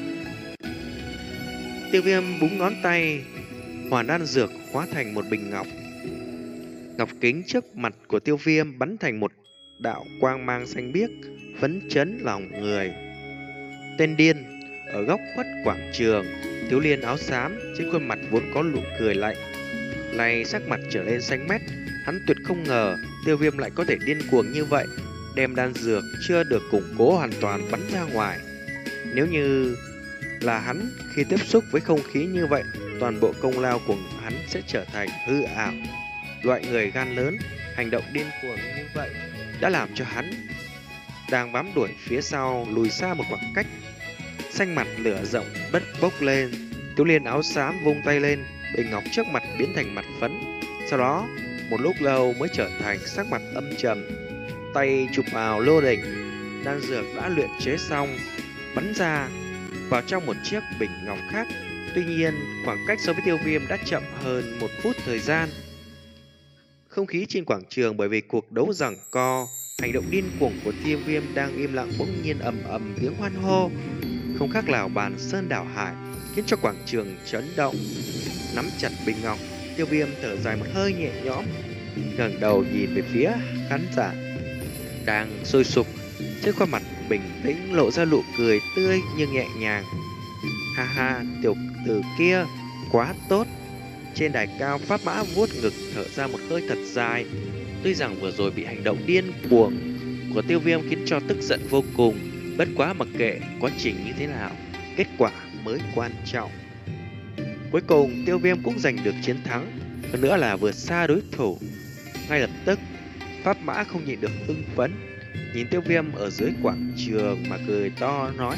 Tiêu Viêm búng ngón tay, hoàn đan dược hóa thành một bình ngọc. Ngọc kính trước mặt của Tiêu Viêm bắn thành một đạo quang mang xanh biếc, phấn chấn lòng người. Tên điên, ở góc khuất quảng trường, Thiếu Liên áo xám trên khuôn mặt vốn có nụ cười lạnh, nay sắc mặt trở lên xanh mét. Hắn tuyệt không ngờ Tiêu Viêm lại có thể điên cuồng như vậy, đem đan dược chưa được củng cố hoàn toàn bắn ra ngoài. Nếu như là hắn khi tiếp xúc với không khí như vậy, toàn bộ công lao của hắn sẽ trở thành hư ảo. Loại người gan lớn, hành động điên cuồng như vậy đã làm cho hắn đang bám đuổi phía sau lùi xa một khoảng cách. Xanh mặt lửa rộng bất bốc lên, Thiếu Liên áo xám vung tay lên, bình ngọc trước mặt biến thành mặt phấn. Sau đó một lúc lâu mới trở thành sắc mặt âm trầm, tay chụp vào lô đỉnh, đan dược đã luyện chế xong bắn ra vào trong một chiếc bình ngọc khác. Tuy nhiên khoảng cách so với Tiêu Viêm đã chậm hơn một phút thời gian. Không khí trên quảng trường bởi vì cuộc đấu giằng co, hành động điên cuồng của Tiêu Viêm đang im lặng bỗng nhiên ầm ầm tiếng hoan hô, không khác nào bàn sơn đảo hải, khiến cho quảng trường chấn động. Nắm chặt bình ngọc, Tiêu Viêm thở dài một hơi nhẹ nhõm, ngẩng đầu nhìn về phía khán giả đang sôi sục, trên khuôn mặt bình tĩnh lộ ra nụ cười tươi nhưng nhẹ nhàng. Ha ha, tiểu tử kia quá tốt. Trên đài cao, Pháp Mã vuốt ngực thở ra một hơi thật dài. Tuy rằng vừa rồi bị hành động điên cuồng của Tiêu Viêm khiến cho tức giận vô cùng, bất quá mặc kệ quá trình như thế nào, kết quả mới quan trọng. Cuối cùng Tiêu Viêm cũng giành được chiến thắng, hơn nữa là vượt xa đối thủ. Ngay lập tức Pháp Mã không nhịn được hưng phấn, nhìn Tiêu Viêm ở dưới quảng trường mà cười to nói: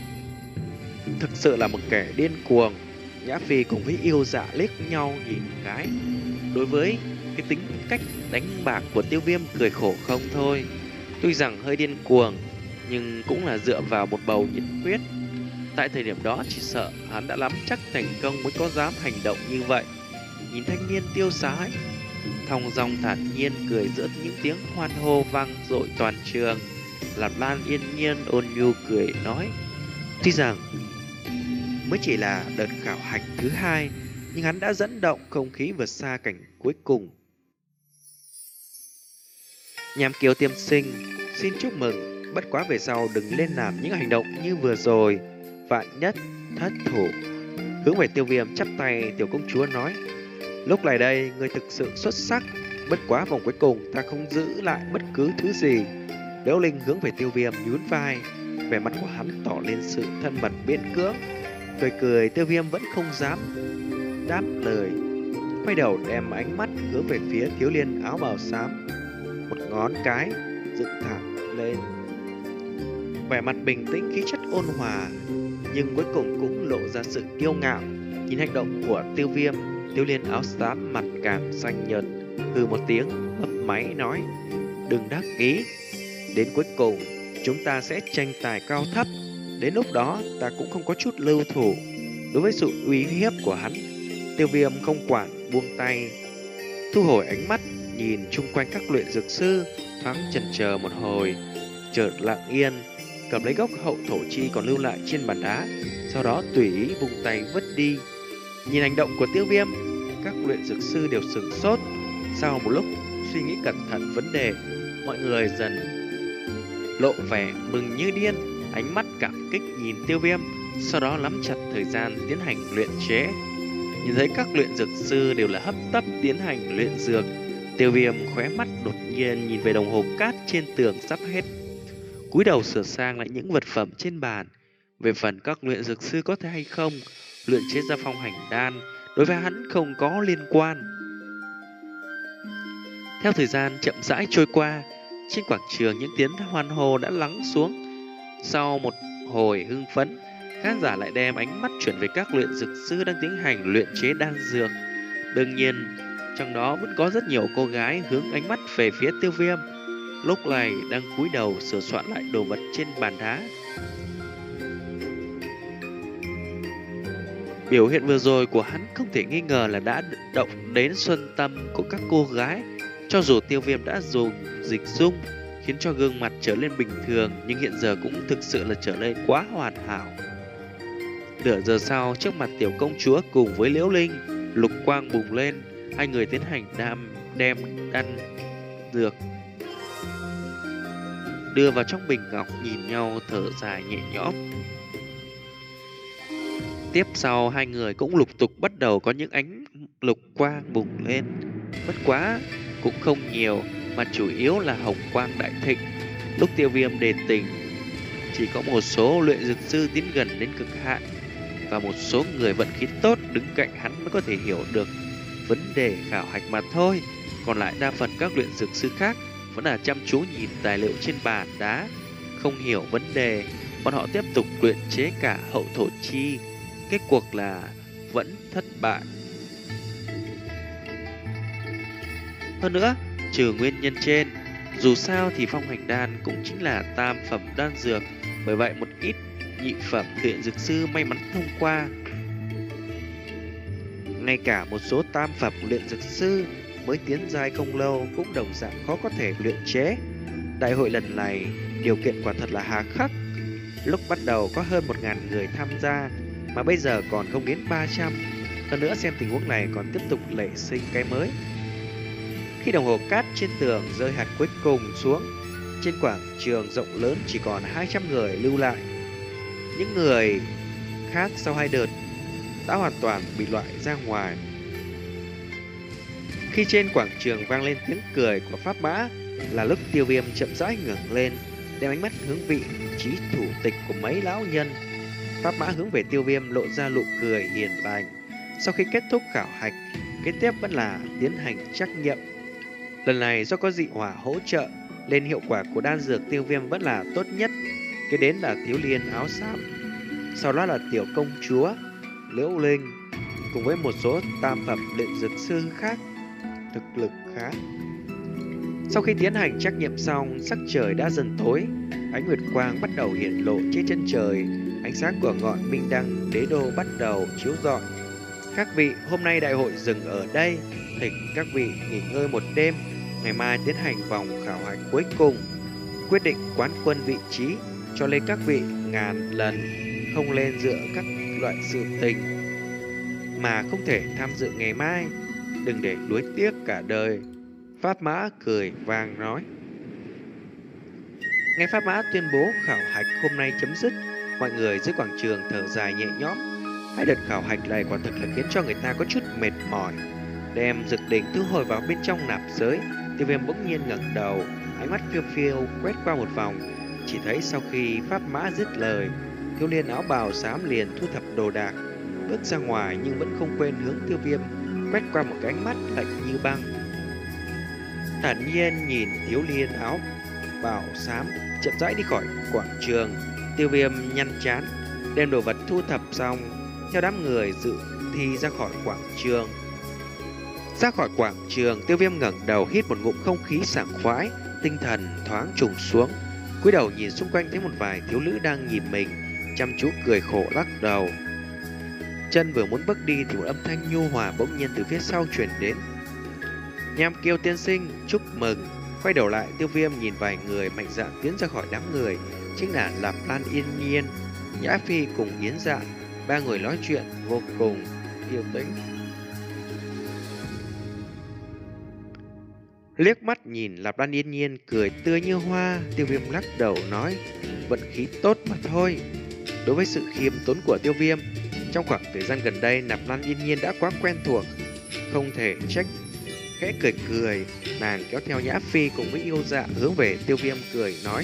thực sự là một kẻ điên cuồng. Nhã Phi cùng với Yêu Dạ liếc nhau nhìn cái. Đối với cái tính cách đánh bạc của Tiêu Viêm cười khổ không thôi. Tuy rằng hơi điên cuồng, nhưng cũng là dựa vào một bầu nhiệt huyết. Tại thời điểm đó chỉ sợ hắn đã nắm chắc thành công mới có dám hành động như vậy. Nhìn thanh niên tiêu sái, thong dong thản nhiên cười giữa những tiếng hoan hô vang dội toàn trường, Lạp Lan yên nhiên ôn nhu cười nói: tuy rằng mới chỉ là đợt khảo hạch thứ hai, nhưng hắn đã dẫn động không khí vượt xa cảnh cuối cùng. Nham Kiều tiên sinh, xin chúc mừng, bất quá về sau đừng lên làm những hành động như vừa rồi, vạn nhất thất thủ. Hướng về Tiêu Viêm chắp tay, tiểu công chúa nói: lúc này đây người thực sự xuất sắc, bất quá vòng cuối cùng ta không giữ lại bất cứ thứ gì. Liễu Linh hướng về Tiêu Viêm nhún vai, vẻ mặt của hắn tỏ lên sự thân mật miễn cưỡng. Cười cười, Tiêu Viêm vẫn không dám đáp lời, quay đầu đem ánh mắt hướng về phía Thiếu Liên áo bào xám, một ngón cái dựng thẳng lên, vẻ mặt bình tĩnh khí chất ôn hòa, nhưng cuối cùng cũng lộ ra sự kiêu ngạo. Nhìn hành động của Tiêu Viêm, Thiếu Liên áo xám mặt càng xanh nhợt, hừ một tiếng mấp máy nói: đừng đắc ý, đến cuối cùng chúng ta sẽ tranh tài cao thấp. Đến lúc đó ta cũng không có chút lưu thủ. Đối với sự uy hiếp của hắn, Tiêu Viêm không quản buông tay, thu hồi ánh mắt nhìn chung quanh các luyện dược sư, thoáng chần chờ một hồi, chợt lặng yên cầm lấy gốc hậu thổ chi còn lưu lại trên bàn đá, sau đó tùy ý vung tay vứt đi. Nhìn hành động của Tiêu Viêm, các luyện dược sư đều sửng sốt. Sau một lúc suy nghĩ cẩn thận vấn đề, mọi người dần lộ vẻ mừng như điên, ánh mắt cảm kích nhìn Tiêu Viêm, sau đó nắm chặt thời gian tiến hành luyện chế. Nhìn thấy các luyện dược sư đều là hấp tấp tiến hành luyện dược, Tiêu Viêm khóe mắt đột nhiên nhìn về đồng hồ cát trên tường sắp hết, cúi đầu sửa sang lại những vật phẩm trên bàn. Về phần các luyện dược sư có thể hay không luyện chế ra phong hành đan, đối với hắn không có liên quan. Theo thời gian chậm rãi trôi qua, trên quảng trường những tiếng hoan hô đã lắng xuống. Sau một hồi hưng phấn, khán giả lại đem ánh mắt chuyển về các luyện dược sư đang tiến hành luyện chế đan dược. Đương nhiên, trong đó vẫn có rất nhiều cô gái hướng ánh mắt về phía Tiêu Viêm, lúc này đang cúi đầu sửa soạn lại đồ vật trên bàn đá. Biểu hiện vừa rồi của hắn không thể nghi ngờ là đã động đến xuân tâm của các cô gái. Cho dù Tiêu Viêm đã dùng dịch dung khiến cho gương mặt trở lên bình thường, nhưng hiện giờ cũng thực sự là trở nên quá hoàn hảo. Nửa giờ sau, trước mặt tiểu công chúa cùng với Liễu Linh, lục quang bùng lên, hai người tiến hành đam đem đan dược đưa vào trong bình ngọc, nhìn nhau thở dài nhẹ nhõm. Tiếp sau, hai người cũng lục tục bắt đầu có những ánh lục quang bùng lên, bất quá cũng không nhiều, mà chủ yếu là hồng quang đại thịnh. Lúc Tiêu Viêm đề tình, chỉ có một số luyện dược sư tiến gần đến cực hạn và một số người vận khí tốt đứng cạnh hắn mới có thể hiểu được vấn đề khảo hạch mà thôi. Còn lại đa phần các luyện dược sư khác vẫn là chăm chú nhìn tài liệu trên bàn đá, không hiểu vấn đề. Bọn họ tiếp tục luyện chế cả hậu thổ chi, kết cuộc là vẫn thất bại. Hơn nữa, trừ nguyên nhân trên, dù sao thì phong hành đan cũng chính là tam phẩm đan dược, bởi vậy một ít nhị phẩm luyện dược sư may mắn thông qua. Ngay cả một số tam phẩm luyện dược sư mới tiến giai không lâu cũng đồng dạng khó có thể luyện chế. Đại hội lần này điều kiện quả thật là hà khắc. Lúc bắt đầu có hơn một nghìn người tham gia, mà bây giờ còn không đến ba trăm. Hơn nữa xem tình huống này còn tiếp tục nảy sinh cái mới. Khi đồng hồ cát trên tường rơi hạt cuối cùng xuống, trên quảng trường rộng lớn chỉ còn hai trăm người lưu lại. Những người khác sau hai đợt đã hoàn toàn bị loại ra ngoài. Khi trên quảng trường vang lên tiếng cười của Pháp Mã, là lúc Tiêu Viêm chậm rãi ngẩng lên, đem ánh mắt hướng vị trí thủ tịch của mấy lão nhân. Pháp Mã hướng về Tiêu Viêm lộ ra nụ cười hiền lành. Sau khi kết thúc khảo hạch, kế tiếp vẫn là tiến hành trắc nghiệm. Lần này do có dị hỏa hỗ trợ, nên hiệu quả của đan dược Tiêu Viêm vẫn là tốt nhất. Kế đến là Thiếu Liên áo xám, sau đó là tiểu công chúa Liễu Linh, cùng với một số tam phẩm luyện dược sư khác thực lực khá. Sau khi tiến hành trắc nghiệm xong, sắc trời đã dần tối, ánh nguyệt quang bắt đầu hiện lộ trên chân trời, ánh sáng của ngọn minh đăng đế đô bắt đầu chiếu rọi. Các vị, hôm nay đại hội dừng ở đây, thỉnh các vị nghỉ ngơi một đêm, ngày mai tiến hành vòng khảo hạch cuối cùng, quyết định quán quân vị trí, cho nên các vị ngàn lần không lên dựa các loại sự tình mà không thể tham dự ngày mai, đừng để nuối tiếc cả đời. Pháp Mã cười vang nói. Nghe Pháp Mã tuyên bố khảo hạch hôm nay chấm dứt, mọi người dưới quảng trường thở dài nhẹ nhõm. Hai đợt khảo hạch này quả thực là khiến cho người ta có chút mệt mỏi. Đem dược đỉnh thu hồi vào bên trong nạp giới, Tiêu Viêm bỗng nhiên ngẩng đầu, ánh mắt phiêu phiêu quét qua một vòng. Chỉ thấy sau khi Pháp Mã dứt lời, Thiếu Liên áo bào xám liền thu thập đồ đạc, bước ra ngoài nhưng vẫn không quên hướng Tiêu Viêm quét qua một cái ánh mắt lạnh như băng. Thản nhiên nhìn Thiếu Liên áo bào xám chậm rãi đi khỏi quảng trường. Tiêu Viêm nhăn trán, đem đồ vật thu thập xong, theo đám người dự thi ra khỏi quảng trường. Ra khỏi quảng trường, Tiêu Viêm ngẩng đầu hít một ngụm không khí sảng khoái, tinh thần thoáng trùng xuống. Cúi đầu nhìn xung quanh thấy một vài thiếu nữ đang nhìn mình, chăm chú cười khổ lắc đầu. Chân vừa muốn bước đi thì một âm thanh nhu hòa bỗng nhiên từ phía sau truyền đến. Nham Kiêu tiên sinh, chúc mừng. Quay đầu lại, Tiêu Viêm nhìn vài người mạnh dạn tiến ra khỏi đám người, chính là Lạp Lan Yên Nhiên, Nhã Phi cùng Yến Dạ. Ba người nói chuyện vô cùng yêu tĩnh. Liếc mắt nhìn Lạp Lan Yên Nhiên cười tươi như hoa, Tiêu Viêm lắc đầu nói, vận khí tốt mà thôi. Đối với sự khiêm tốn của Tiêu Viêm, trong khoảng thời gian gần đây Lạp Lan Yên Nhiên đã quá quen thuộc, không thể trách. Khẽ cười cười, nàng kéo theo Nhã Phi cùng với Yêu Dạ hướng về Tiêu Viêm cười nói,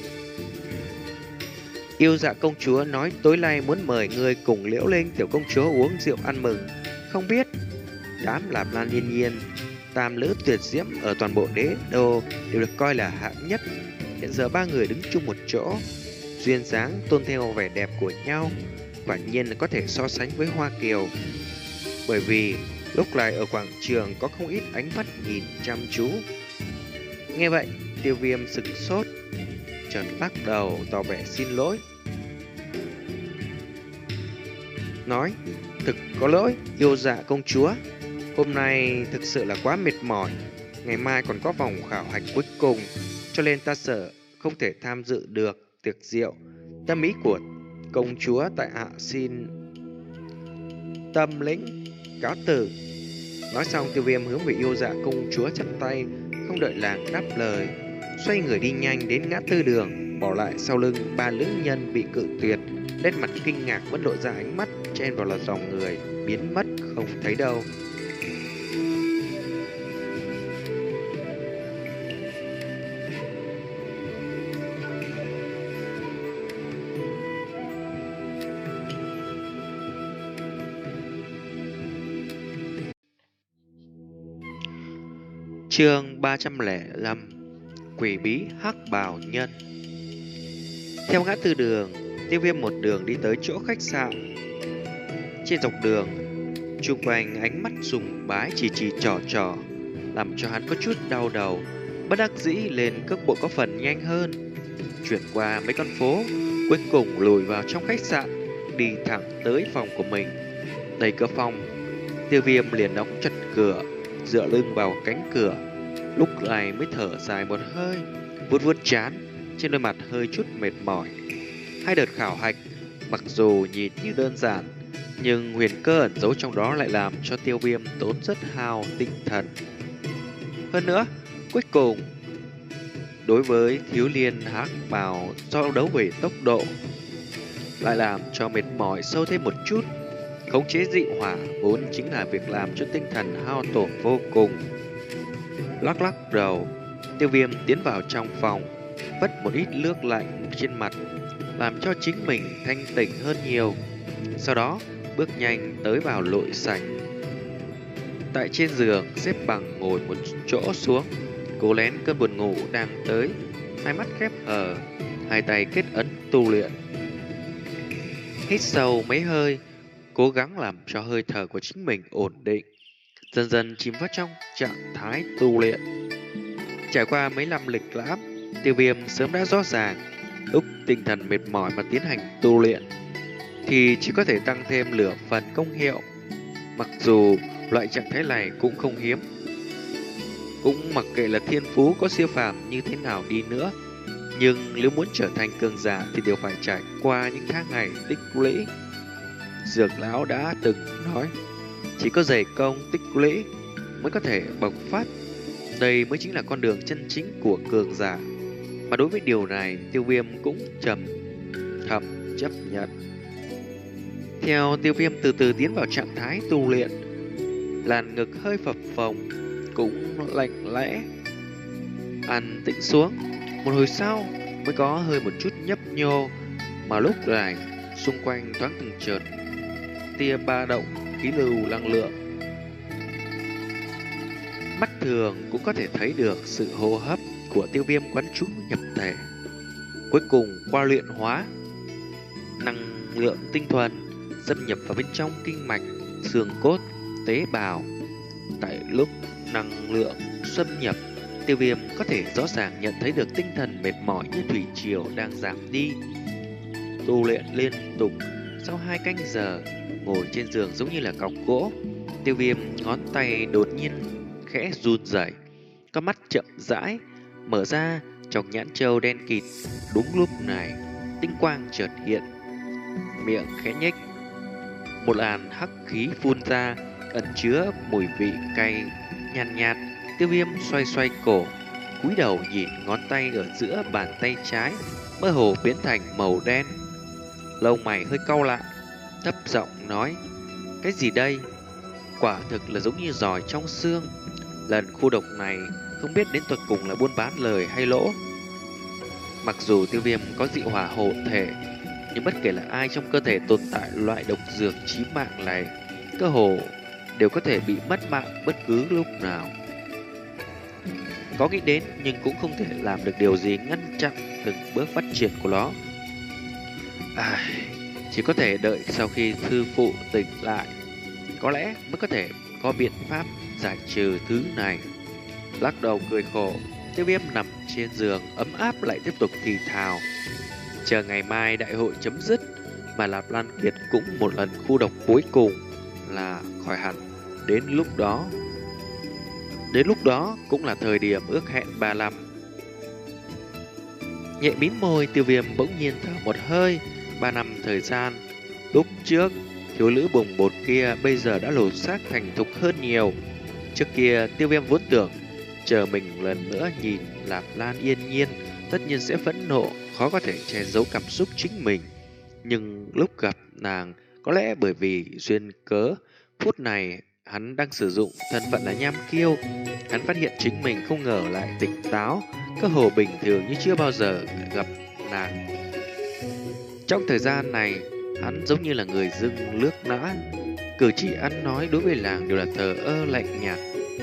Yêu Dạ công chúa nói tối nay muốn mời người cùng Liễu Linh tiểu công chúa uống rượu ăn mừng. Không biết đám Lạp Lan Yên Nhiên tam lữ tuyệt diễm ở toàn bộ đế đô đều được coi là hạng nhất. Hiện giờ ba người đứng chung một chỗ, duyên dáng tôn theo vẻ đẹp của nhau, quả nhiên là có thể so sánh với Hoa Kiều. Bởi vì lúc này ở quảng trường có không ít ánh mắt nhìn chăm chú. Nghe vậy, Tiêu Viêm sững sốt, chợt lắc đầu tỏ vẻ xin lỗi, nói, thực có lỗi, Yêu Dạ công chúa, hôm nay thực sự là quá mệt mỏi, ngày mai còn có vòng khảo hạch cuối cùng, cho nên ta sợ không thể tham dự được tiệc rượu. Tâm ý của công chúa tại hạ xin tâm lĩnh cáo từ. Nói xong, Tiêu Viêm hướng về Yêu Dạ công chúa chắp tay, không đợi nàng đáp lời, xoay người đi nhanh đến ngã tư đường, bỏ lại sau lưng ba nữ nhân bị cự tuyệt, nét mặt kinh ngạc vẫn lộ ra ánh mắt chen vào là dòng người, biến mất không thấy đâu. Chương ba trăm lẻ lăm, Quỷ bí hắc bào nhân. Theo ngã tư đường, Tiêu Viêm một đường đi tới chỗ khách sạn. Trên dọc đường, chung quanh ánh mắt sùng bái chỉ chỉ trò trò, làm cho hắn có chút đau đầu, bất đắc dĩ lên cước bộ có phần nhanh hơn. Chuyển qua mấy con phố, cuối cùng lùi vào trong khách sạn, đi thẳng tới phòng của mình. Đẩy cửa phòng, Tiêu Viêm liền đóng chặt cửa, dựa lưng vào cánh cửa. Lúc này mới thở dài một hơi, vuốt vuốt trán, trên đôi mặt hơi chút mệt mỏi. Hai đợt khảo hạch, mặc dù nhìn như đơn giản, nhưng huyền cơ ẩn giấu trong đó lại làm cho Tiêu Viêm tốn rất hao tinh thần. Hơn nữa, cuối cùng, đối với thiếu liên hắc bào so đấu về tốc độ, lại làm cho mệt mỏi sâu thêm một chút. Khống chế dị hỏa vốn chính là việc làm cho tinh thần hao tổn vô cùng. Lắc lắc đầu, Tiêu Viêm tiến vào trong phòng, vất một ít nước lạnh trên mặt, làm cho chính mình thanh tỉnh hơn nhiều. Sau đó, bước nhanh tới vào nội sảnh. Tại trên giường, xếp bằng ngồi một chỗ xuống, cố lén cơn buồn ngủ đang tới, hai mắt khép hờ, hai tay kết ấn tu luyện. Hít sâu mấy hơi, cố gắng làm cho hơi thở của chính mình ổn định, dần dần chìm vào trong trạng thái tu luyện. Trải qua mấy năm lịch lãm, Tiêu Viêm sớm đã rõ ràng, lúc tinh thần mệt mỏi mà tiến hành tu luyện thì chỉ có thể tăng thêm lửa phần công hiệu. Mặc dù loại trạng thái này cũng không hiếm, cũng mặc kệ là thiên phú có siêu phàm như thế nào đi nữa, nhưng nếu muốn trở thành cường giả thì đều phải trải qua những tháng ngày tích lũy. Dược lão đã từng nói, chỉ có dày công tích lũy mới có thể bộc phát. Đây mới chính là con đường chân chính của cường giả. Mà đối với điều này, Tiêu Viêm cũng trầm thầm chấp nhận. Theo Tiêu Viêm từ từ tiến vào trạng thái tu luyện, làn ngực hơi phập phồng, cũng lạnh lẽ, an tĩnh xuống. Một hồi sau mới có hơi một chút nhấp nhô, mà lúc này xung quanh thoáng từng chợt tia ba động khí lưu năng lượng. Mắt thường cũng có thể thấy được sự hô hấp của Tiêu Viêm quán trú nhập thể. Cuối cùng qua luyện hóa, năng lượng tinh thuần xâm nhập vào bên trong kinh mạch, xương cốt, tế bào. Tại lúc năng lượng xâm nhập, Tiêu Viêm có thể rõ ràng nhận thấy được tinh thần mệt mỏi như thủy triều đang giảm đi. Tu luyện liên tục, sau hai canh giờ, ngồi trên giường giống như là cọc gỗ, Tiêu Viêm ngón tay đột nhiên khẽ run rẩy, con mắt chậm rãi mở ra, trong nhãn châu đen kịt. Đúng lúc này, tinh quang chợt hiện, miệng khẽ nhếch, một làn hắc khí phun ra, ẩn chứa mùi vị cay nhàn nhạt, Tiêu Viêm xoay xoay cổ, cúi đầu nhìn ngón tay ở giữa bàn tay trái, mơ hồ biến thành màu đen. Lông mày hơi cau lại, thấp giọng nói: cái gì đây? Quả thực là giống như giỏi trong xương. Lần khu độc này không biết đến tột cùng là buôn bán lời hay lỗ. Mặc dù Tiêu Viêm có dị hỏa hộ thể, nhưng bất kể là ai trong cơ thể tồn tại loại độc dược chí mạng này, cơ hồ đều có thể bị mất mạng bất cứ lúc nào. Có nghĩ đến nhưng cũng không thể làm được điều gì ngăn chặn từng bước phát triển của nó. À, chỉ có thể đợi sau khi thư phụ tỉnh lại, có lẽ mới có thể có biện pháp giải trừ thứ này. Lắc đầu cười khổ, Tiêu Viêm nằm trên giường ấm áp lại tiếp tục thì thào: chờ ngày mai đại hội chấm dứt, mà Lạp Lan Kiệt cũng một lần khu độc cuối cùng là khỏi hẳn. Đến lúc đó Đến lúc đó cũng là thời điểm ước hẹn ba năm. Nhẹ mím môi, Tiêu Viêm bỗng nhiên thở một hơi. Ba năm thời gian, lúc trước thiếu nữ bồng bột kia bây giờ đã lột xác thành thục hơn nhiều. Trước kia Tiêu Viêm vốn tưởng chờ mình lần nữa nhìn Lạp Lan yên nhiên, tất nhiên sẽ phẫn nộ, khó có thể che giấu cảm xúc chính mình. Nhưng lúc gặp nàng, có lẽ bởi vì duyên cớ, phút này hắn đang sử dụng thân phận là Nham Kiêu. Hắn phát hiện chính mình không ngờ lại tỉnh táo, cơ hồ bình thường như chưa bao giờ gặp nàng. Trong thời gian này, hắn giống như là người dưng lướt nã, cử chỉ ăn nói đối với làng đều là thờ ơ lạnh nhạt.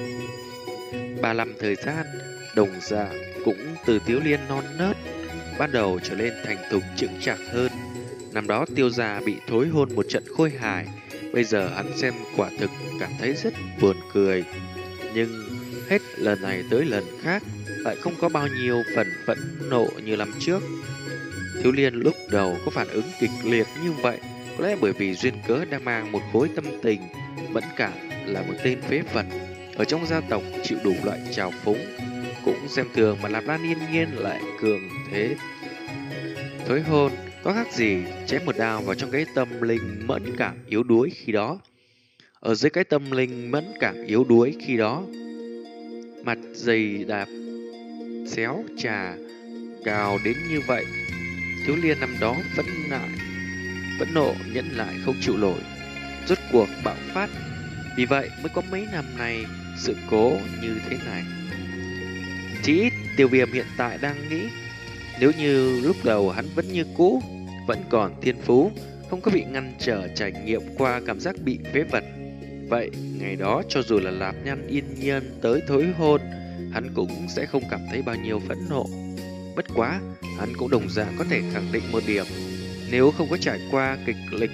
Ba năm thời gian, đồng dạng cũng từ thiếu liên non nớt, ban đầu trở lên thành thục chững chạc hơn. Năm đó Tiêu gia bị thối hôn một trận khôi hài, bây giờ hắn xem quả thực cảm thấy rất buồn cười. Nhưng hết lần này tới lần khác lại không có bao nhiêu phần phẫn nộ như năm trước. Thiếu liên lúc đầu có phản ứng kịch liệt như vậy, có lẽ bởi vì duyên cớ đang mang một khối tâm tình mẫn cảm, là một tên phế vật ở trong gia tộc chịu đủ loại trào phúng, cũng xem thường mà Lạp Lan yên nhiên lại cường thế. Thối hôn có khác gì chém một đao vào trong cái tâm linh mẫn cảm yếu đuối khi đó. Ở dưới cái tâm linh mẫn cảm yếu đuối khi đó, mặt dày đạp xéo trà cao đến như vậy, thiếu liên năm đó vẫn lại vẫn nộ nhẫn lại không chịu nổi, rốt cuộc bạo phát. Vì vậy mới có mấy năm nay sự cố như thế này. Chỉ ít Tiêu Viêm hiện tại đang nghĩ, nếu như lúc đầu hắn vẫn như cũ, vẫn còn thiên phú, không có bị ngăn trở trải nghiệm qua cảm giác bị phế vật, vậy ngày đó cho dù là Lạp Nhan yên nhiên tới thối hôn, hắn cũng sẽ không cảm thấy bao nhiêu phẫn nộ. Bất quá, hắn cũng đồng dạng có thể khẳng định một điểm, nếu không có trải qua kịch lịch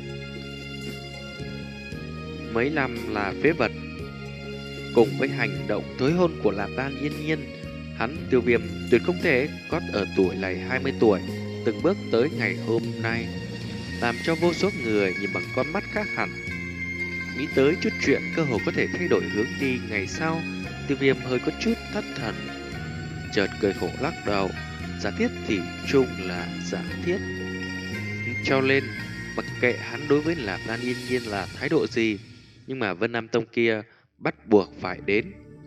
mấy năm là phế vật, cùng với hành động thối hôn của Lạp Lan yên nhiên, hắn Tiêu Viêm tuyệt không thể có ở tuổi này hai mươi tuổi, từng bước tới ngày hôm nay, làm cho vô số người nhìn bằng con mắt khác hẳn. Nghĩ tới chút chuyện cơ hồ có thể thay đổi hướng đi ngày sau, Tiêu Viêm hơi có chút thất thần, chợt cười khổ lắc đầu. Giả thiết thì chung là giả thiết, cho nên mặc kệ hắn đối với Lạp Lan yên nhiên là thái độ gì, nhưng mà Vân Nam Tông kia bắt buộc phải đến.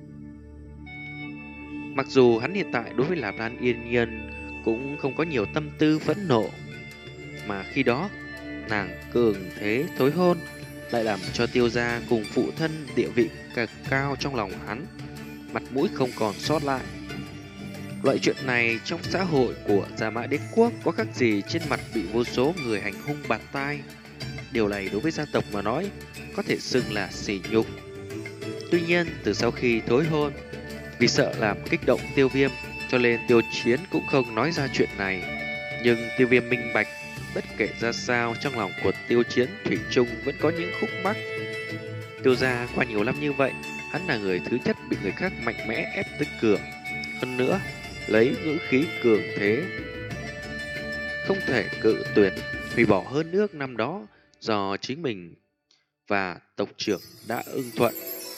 Mặc dù hắn hiện tại đối với Lạp Lan yên nhiên cũng không có nhiều tâm tư phẫn nộ, mà khi đó nàng cường thế thối hôn lại làm cho Tiêu gia cùng phụ thân địa vị cực cao trong lòng hắn, mặt mũi không còn sót lại. Loại chuyện này trong xã hội của Gia Mã Đế Quốc có khác gì trên mặt bị vô số người hành hung bạt tai. Điều này đối với gia tộc mà nói có thể xưng là sỉ nhục. Tuy nhiên từ sau khi thối hôn, vì sợ làm kích động Tiêu Viêm, cho nên Tiêu Chiến cũng không nói ra chuyện này. Nhưng Tiêu Viêm minh bạch, bất kể ra sao trong lòng của Tiêu Chiến thủy chung vẫn có những khúc mắc. Tiêu gia qua nhiều năm như vậy, hắn là người thứ nhất bị người khác mạnh mẽ ép tới cửa. Hơn nữa, lấy ngữ khí cường thế, không thể cự tuyệt, hủy bỏ hơn nước năm đó do chính mình và tộc trưởng đã ưng thuận.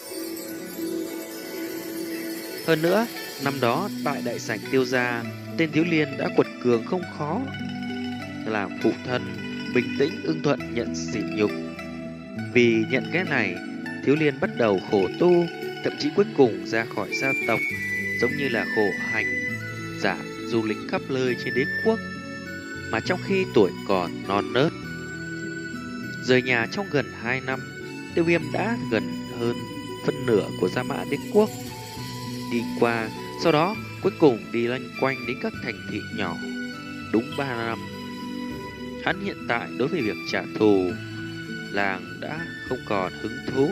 Hơn nữa, năm đó tại đại sảnh Tiêu gia, tên thiếu liên đã quật cường không khó, làm phụ thân bình tĩnh ưng thuận nhận sỉ nhục. Vì nhận cái này, thiếu liên bắt đầu khổ tu, thậm chí cuối cùng ra khỏi gia tộc, giống như là khổ hành giả du lịch khắp nơi trên đế quốc. Mà trong khi tuổi còn non nớt, rời nhà trong gần hai năm, Tiêu Viêm đã gần hơn phân nửa của Gia Mã Đế quốc đi qua, sau đó cuối cùng đi loanh quanh đến các thành thị nhỏ đúng ba năm. Hắn hiện tại đối với việc trả thù làng đã không còn hứng thú.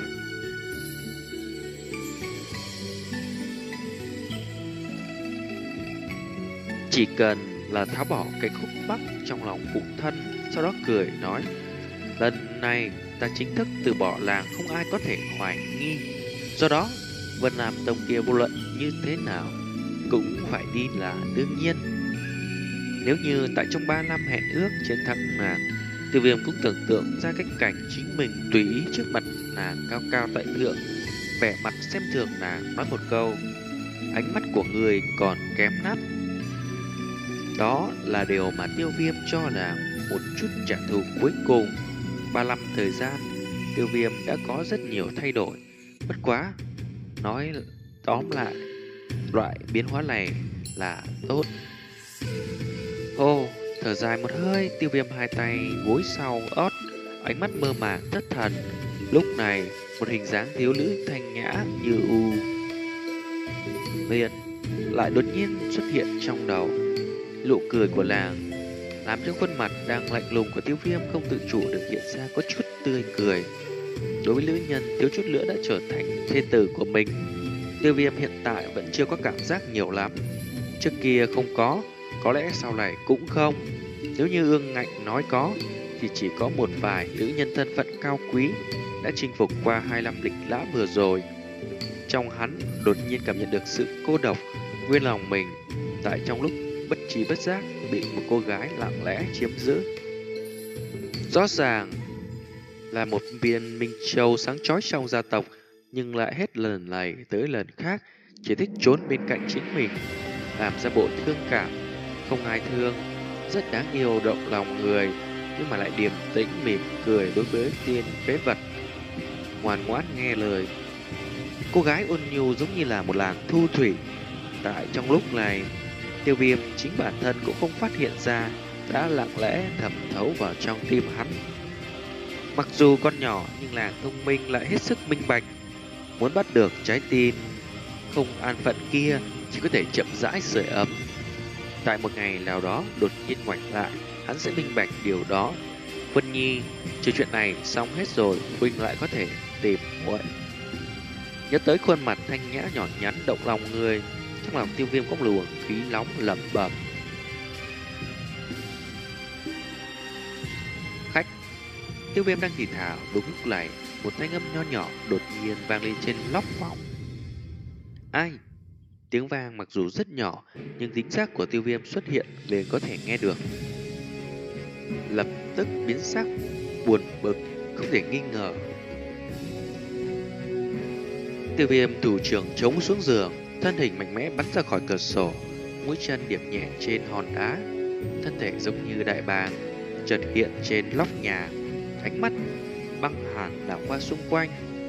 Chỉ cần là tháo bỏ cái khúc mắc trong lòng phụ thân, sau đó cười nói, lần này ta chính thức từ bỏ làng, không ai có thể hoài nghi. Do đó, Vân Nam Tông kia vô luận như thế nào cũng phải đi là đương nhiên. Nếu như tại trong ba năm hẹn ước chiến thắng nàng, Tiêu Viêm cũng tưởng tượng ra cái cảnh chính mình tùy ý trước mặt nàng cao cao tại thượng, vẻ mặt xem thường nàng, nói một câu, ánh mắt của người còn kém nát. Đó là điều mà Tiêu Viêm cho là một chút trả thù cuối cùng. Ba năm thời gian, Tiêu Viêm đã có rất nhiều thay đổi. Bất quá, nói tóm lại, loại biến hóa này là tốt. Ô, thở dài một hơi, Tiêu Viêm hai tay gối sau ót, ánh mắt mơ màng thất thần. Lúc này, một hình dáng thiếu nữ thanh nhã như u liền lại đột nhiên xuất hiện trong đầu. Nụ cười của nàng làm cho khuôn mặt đang lạnh lùng của Tiêu Viêm không tự chủ được hiện ra có chút tươi cười. Đối với nữ nhân thiếu chút nữa đã trở thành thê tử của mình, Tiêu Viêm hiện tại vẫn chưa có cảm giác nhiều lắm. Trước kia không có, có lẽ sau này cũng không. Nếu như Ương Ngạnh nói có, thì chỉ có một vài nữ nhân thân phận cao quý đã chinh phục qua hai năm lịch lã vừa rồi. Trong hắn đột nhiên cảm nhận được sự cô độc nguyên lòng mình, tại trong lúc bất trí bất giác bị một cô gái lặng lẽ chiếm giữ. Rõ ràng là một viên minh châu sáng chói trong gia tộc, nhưng lại hết lần này tới lần khác chỉ thích trốn bên cạnh chính mình, làm ra bộ thương cảm, không ai thương, rất đáng yêu động lòng người, nhưng mà lại điềm tĩnh mỉm cười đối với tiên phế vật, ngoan ngoãn nghe lời. Cô gái ôn nhu giống như là một làng thu thủy. Tại trong lúc này, Tiêu Viêm chính bản thân cũng không phát hiện ra đã lặng lẽ thẩm thấu vào trong tim hắn. Mặc dù con nhỏ nhưng là thông minh lại hết sức minh bạch, muốn bắt được trái tim không an phận kia chỉ có thể chậm rãi sưởi ấm. Tại một ngày nào đó đột nhiên ngoảnh lại, hắn sẽ minh bạch điều đó. Vân Nhi, trừ chuyện này xong hết rồi, huynh lại có thể tìm muội. Nhớ tới khuôn mặt thanh nhã nhỏ nhắn động lòng người, trong lòng Tiêu Viêm có một luồng khí nóng lẩm bẩm. Khách. Tiêu Viêm đang thì thào, đúng lúc này một thanh âm nho nhỏ đột nhiên vang lên trên lóc phòng. Ai? Tiếng vang mặc dù rất nhỏ, nhưng tính giác của Tiêu Viêm xuất hiện liền có thể nghe được. Lập tức biến sắc, buồn bực, không thể nghi ngờ. Tiêu Viêm thủ trưởng chống xuống giường, thân hình mạnh mẽ bắn ra khỏi cửa sổ, mũi chân điểm nhẹ trên hòn đá, thân thể giống như đại bàng chợt hiện trên lóc nhà, ánh mắt băng hàn đảo qua xung quanh.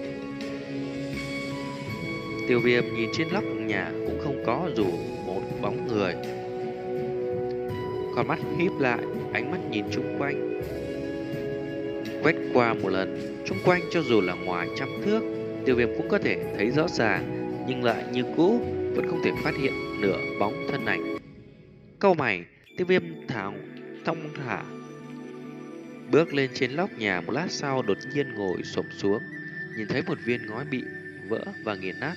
Tiêu Viêm nhìn trên lóc nhà cũng không có dù một bóng người, con mắt híp lại, ánh mắt nhìn chung quanh, quét qua một lần chung quanh, cho dù là ngoài trăm thước, Tiêu Viêm cũng có thể thấy rõ ràng, nhưng lại như cũ vẫn không thể phát hiện nửa bóng thân ảnh. Cau mày, Tiêu Viêm thảo thong thả bước lên trên lóc nhà. Một lát sau đột nhiên ngồi xổm xuống, nhìn thấy một viên ngói bị vỡ và nghiền nát.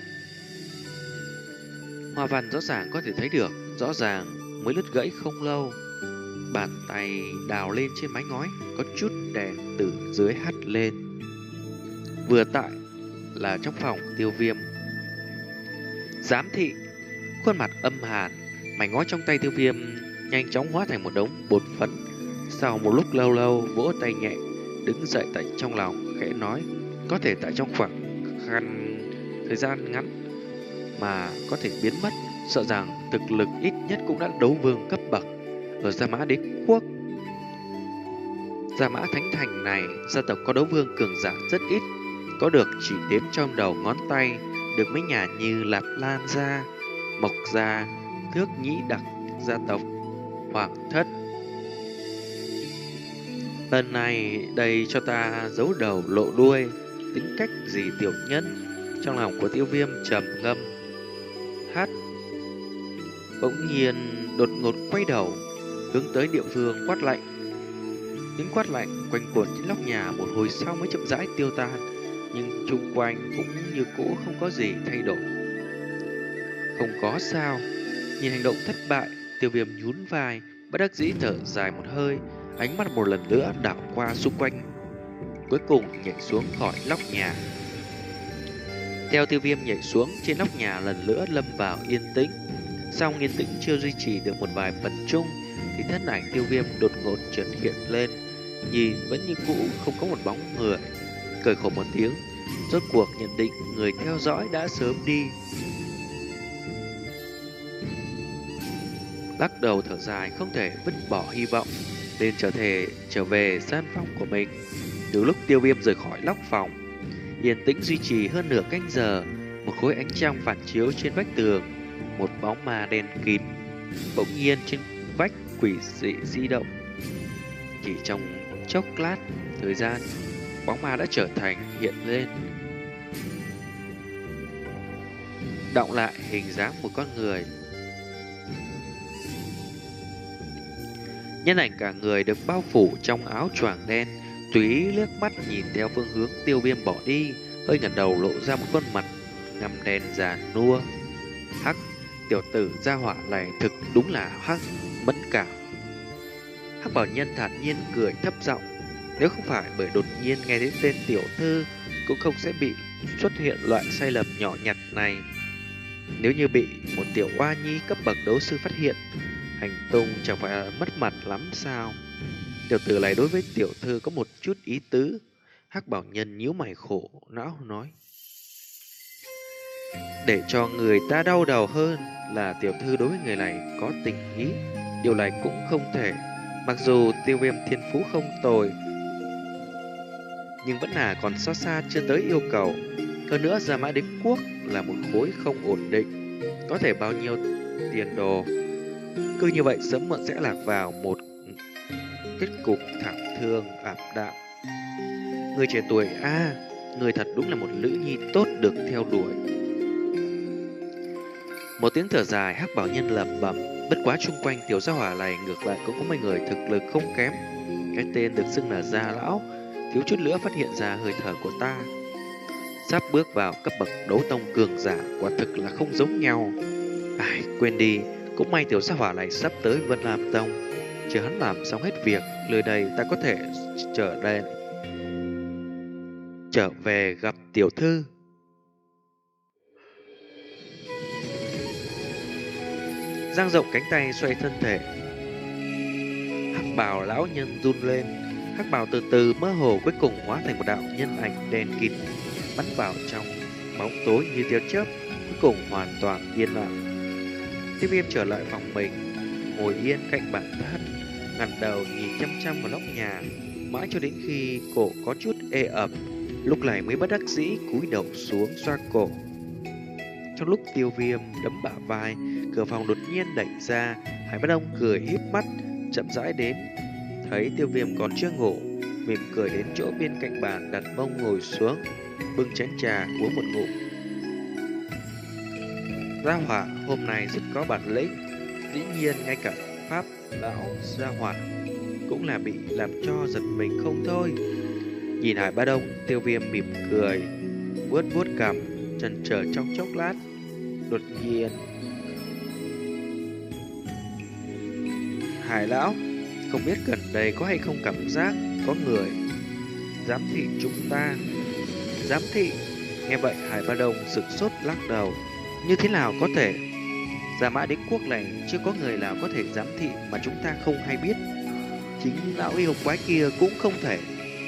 Hoa văn rõ ràng có thể thấy được, rõ ràng mới lứt gãy không lâu. Bàn tay đào lên trên mái ngói, có chút đèn từ dưới hắt lên. Vừa tại là trong phòng Tiêu Viêm. Giám thị, khuôn mặt âm hàn, mảnh ngói trong tay Tiêu Viêm nhanh chóng hóa thành một đống bột phấn. Sau một lúc lâu lâu vỗ tay nhẹ, đứng dậy tại trong lòng khẽ nói, có thể tại trong khoảng khăn thời gian ngắn mà có thể biến mất, sợ rằng thực lực ít nhất cũng đã đấu vương cấp bậc ở Gia Mã Đế quốc. Gia Mã Thánh Thành này, gia tộc có đấu vương cường giả rất ít, có được chỉ đếm trong đầu ngón tay. được mấy nhà như Lạp Lan gia, Mộc gia, Thước Nhĩ Đặc gia tộc, Hoàng thất. Lần này đây cho ta giấu đầu lộ đuôi, tính cách gì tiểu nhân. Trong lòng của Tiêu Viêm trầm ngâm. Hát. Bỗng nhiên đột ngột quay đầu, hướng tới địa phương quát lạnh. Tiếng quát lạnh quanh quẩn trên nóc nhà một hồi sau mới chậm rãi tiêu tan, nhưng chung quanh cũng như cũ, không có gì thay đổi. Không có sao. Nhìn hành động thất bại, Tiêu Viêm nhún vai, bất đắc dĩ thở dài một hơi, ánh mắt một lần nữa đảo qua xung quanh, cuối cùng nhảy xuống khỏi nóc nhà. Theo Tiêu Viêm nhảy xuống, trên nóc nhà lần nữa lâm vào yên tĩnh. Song yên tĩnh chưa duy trì được một vài phần chung, thì thân ảnh Tiêu Viêm đột ngột chợt hiện lên, nhìn vẫn như cũ, không có một bóng người. Cười khổ một tiếng, rốt cuộc nhận định người theo dõi đã sớm đi. Lắc đầu thở dài, không thể vứt bỏ hy vọng, nên trở thể trở về gian phòng của mình. Từ lúc Tiêu Viêm rời khỏi nóc phòng, yên tĩnh duy trì hơn nửa canh giờ. Một khối ánh trăng phản chiếu trên vách tường, một bóng ma đen kịt bỗng nhiên trên vách quỷ dị di động. Chỉ trong chốc lát thời gian, bóng ma đã trở thành hiện lên, đọng lại hình dáng một con người. Nhân ảnh cả người được bao phủ trong áo choàng đen, tùy ý liếc mắt nhìn theo phương hướng Tiêu Viêm bỏ đi, hơi ngẩng đầu lộ ra một khuôn mặt ngăm đen già nua. Hắc, tiểu tử gia hỏa này thực đúng là hắc mẫn cảm. Hắc bảo nhân thản nhiên cười thấp giọng, nếu không phải bởi đột nhiên nghe thấy tên tiểu thư, cũng không sẽ bị xuất hiện loại sai lầm nhỏ nhặt này. Nếu như bị một tiểu oa nhi cấp bậc đấu sư phát hiện, hành tung chẳng phải là mất mặt lắm sao? Tiểu tử này đối với tiểu thư có một chút ý tứ. Hắc bảo nhân nhíu mày khổ não nói, để cho người ta đau đầu hơn là tiểu thư đối với người này có tình ý. Điều này cũng không thể. Mặc dù Tiêu Viêm thiên phú không tồi, nhưng vẫn là còn xa xa chưa tới yêu cầu. Hơn nữa Gia Mã Đế Quốc là một khối không ổn định, có thể bao nhiêu tiền đồ. Cứ như vậy sớm muộn sẽ lạc vào một kết cục thảm thương ảm đạm. Người trẻ tuổi a, à, người thật đúng là một nữ nhi tốt được theo đuổi. Một tiếng thở dài, Hắc bảo nhân lẩm bẩm. Bất quá chung quanh tiểu gia hỏa này ngược lại cũng có mấy người thực lực không kém. Cái tên được xưng là Gia Lão thiếu chút nữa phát hiện ra hơi thở của ta. Sắp bước vào cấp bậc đấu tông cường giả, quả thực là không giống nhau. Ai, quên đi, cũng may tiểu gia hỏa này sắp tới Vân Lam Tông. Chờ hắn làm xong hết việc, lời đây ta có thể trở lên trở về gặp tiểu thư. Dang rộng cánh tay xoay thân thể, hắc bào lão nhân run lên. Hắc bào từ từ mơ hồ, cuối cùng hóa thành một đạo nhân ảnh đen kịt bắn vào trong bóng tối như tia chớp, cuối cùng hoàn toàn yên lặng. Tiêu Viêm trở lại phòng mình, ngồi yên cạnh bản thân, ngẩng đầu nhìn chăm chăm vào nóc nhà, mãi cho đến khi cổ có chút ê ẩm, lúc này mới bất đắc dĩ cúi đầu xuống xoa cổ. Trong lúc Tiêu Viêm đấm bả vai, cửa phòng đột nhiên đẩy ra. Hải Bất Đông cười híp mắt chậm rãi đến, thấy Tiêu Viêm còn chưa ngủ, mỉm cười đến chỗ bên cạnh bàn, đặt mông ngồi xuống, bưng chén trà uống một ngụm. Gia hỏa hôm nay rất có bản lĩnh, dĩ nhiên ngay cả pháp lão Gia hỏa cũng là bị làm cho giật mình không thôi. Nhìn Hải Ba Đông, Tiêu Viêm mỉm cười, vuốt vuốt cằm, chần chờ trong chốc lát, đột nhiên: Hải lão, không biết gần đây có hay không cảm giác có người giám thị chúng ta? Giám thị? Nghe vậy Hải Ba Đông sửng sốt lắc đầu. Như thế nào có thể? Gia Mã Đế Quốc này chưa có người nào có thể giám thị mà chúng ta không hay biết. Chính lão yêu quái kia cũng không thể.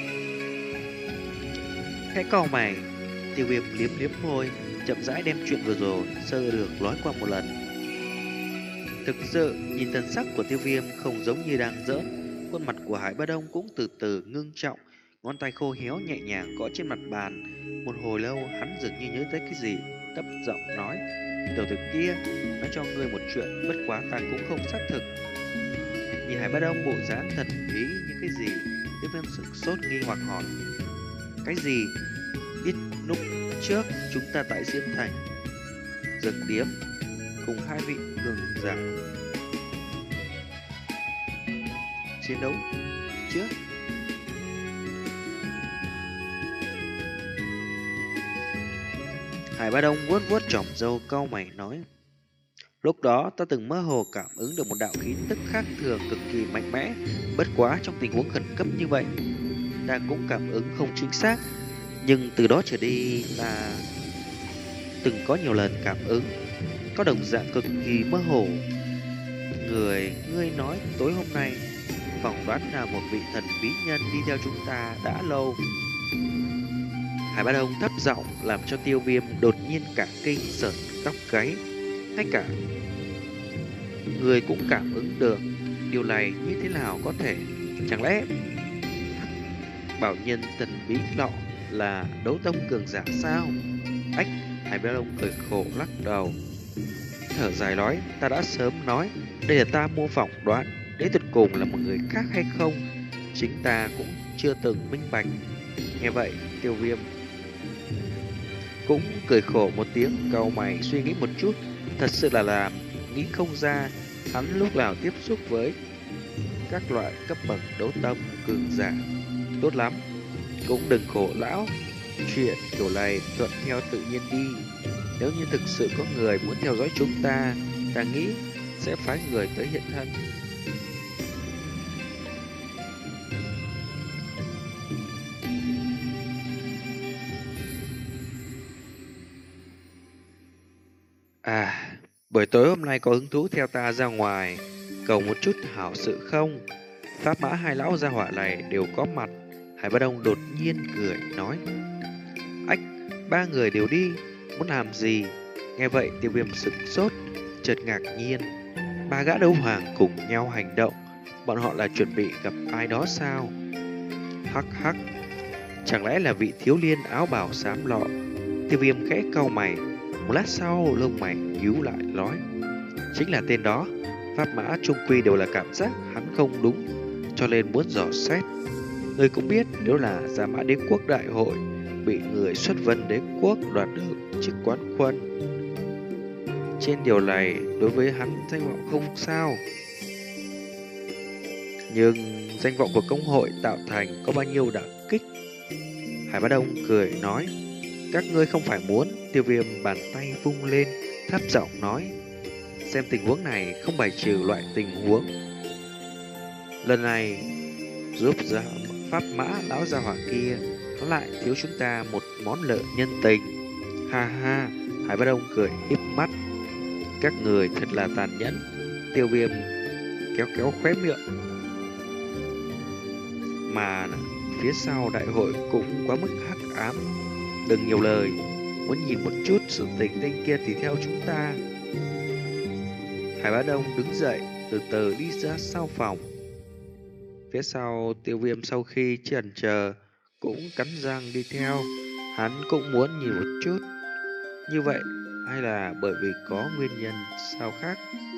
Khẽ cau mày, Tiêu Viêm liếm liếm môi, chậm rãi đem chuyện vừa rồi sơ lược nói qua một lần. Thực sự nhìn thần sắc của Tiêu Viêm không giống như đang giỡn. Khuôn mặt của Hải Ba Đông cũng từ từ ngưng trọng, ngón tay khô héo nhẹ nhàng gõ trên mặt bàn. Một hồi lâu hắn dường như nhớ tới cái gì, thấp giọng nói. Tiểu tử kia nói cho ngươi một chuyện, bất quá ta cũng không xác thực. Nhìn Hải Bá Đông bộ dáng thần bí như cái gì, Tiêu Viêm sửng sốt nghi hoặc hỏi. Cái gì? Biết lúc trước chúng ta tại Diễm Thành Dược Điếm cùng hai vị cường giả chiến đấu trước. Hải Bá Đông vuốt vuốt chòm râu cau mày nói. Lúc đó ta từng mơ hồ cảm ứng được một đạo khí tức khác thường cực kỳ mạnh mẽ. Bất quá trong tình huống khẩn cấp như vậy, ta cũng cảm ứng không chính xác. Nhưng từ đó trở đi ta từng có nhiều lần cảm ứng có đồng dạng cực kỳ mơ hồ. Người ngươi nói tối hôm nay phỏng đoán là một vị thần bí nhân đi theo chúng ta đã lâu. Hải Bá Đông thấp giọng làm cho Tiêu Viêm đột nhiên cả kinh sởn tóc gáy. Ngay cả người cũng cảm ứng được. Điều này như thế nào có thể? Chẳng lẽ bảo nhân thần bí lọ là đấu tông cường giả sao? Ách, Hải Bá Đông cười khổ lắc đầu, thở dài nói, ta đã sớm nói, đây là ta mô phỏng đoán, đến tuyệt cùng là một người khác hay không, chính ta cũng chưa từng minh bạch. Nghe vậy, Tiêu Viêm cũng cười khổ một tiếng, cau mày suy nghĩ một chút, thật sự là làm nghĩ không ra hắn lúc nào tiếp xúc với các loại cấp bậc đấu tông cường giả. Tốt lắm, cũng đừng khổ lão, chuyện kiểu này thuận theo tự nhiên đi. Nếu như thực sự có người muốn theo dõi chúng ta, ta nghĩ sẽ phái người tới hiện thân. À, buổi tối hôm nay có hứng thú theo ta ra ngoài cầu một chút hảo sự không? Pháp mã hai lão gia hỏa này đều có mặt. Hải Bá Đông đột nhiên cười nói. Ách, ba người đều đi, muốn làm gì? Nghe vậy Tiêu Viêm sửng sốt, chợt ngạc nhiên. Ba gã đấu hoàng cùng nhau hành động, bọn họ là chuẩn bị gặp ai đó sao? Hắc hắc, chẳng lẽ là vị thiếu liên áo bào xám lọ? Tiêu Viêm khẽ cau mày, một lát sau lông mày nhíu lại nói. Chính là tên đó, pháp mã trung quy đều là cảm giác hắn không đúng, cho nên muốn dò xét. Người cũng biết nếu là Gia Mã Đế Quốc đại hội bị người xuất vân đế quốc đoạt được chức quán quân. Trên điều này đối với hắn danh vọng không sao, nhưng danh vọng của công hội tạo thành có bao nhiêu đả kích? Hải Bá Đông cười nói. Các ngươi không phải muốn? Tiêu Viêm bàn tay vung lên, thấp giọng nói. Xem tình huống này không bài trừ loại tình huống lần này giúp ra pháp mã lão gia hỏa kia, nó lại thiếu chúng ta một món nợ nhân tình. Ha ha, Hải Bá Đông cười híp mắt. Các người thật là tàn nhẫn. Tiêu Viêm kéo kéo khóe miệng. Mà phía sau đại hội cũng quá mức hắc ám. Đừng nhiều lời, muốn nhìn một chút sự tình tên kia thì theo chúng ta. Hải Bá Đông đứng dậy, từ từ đi ra sau phòng. Phía sau Tiêu Viêm sau khi chần chờ cũng cắn răng đi theo. Hắn cũng muốn nhìn một chút. Như vậy hay là bởi vì có nguyên nhân sao khác?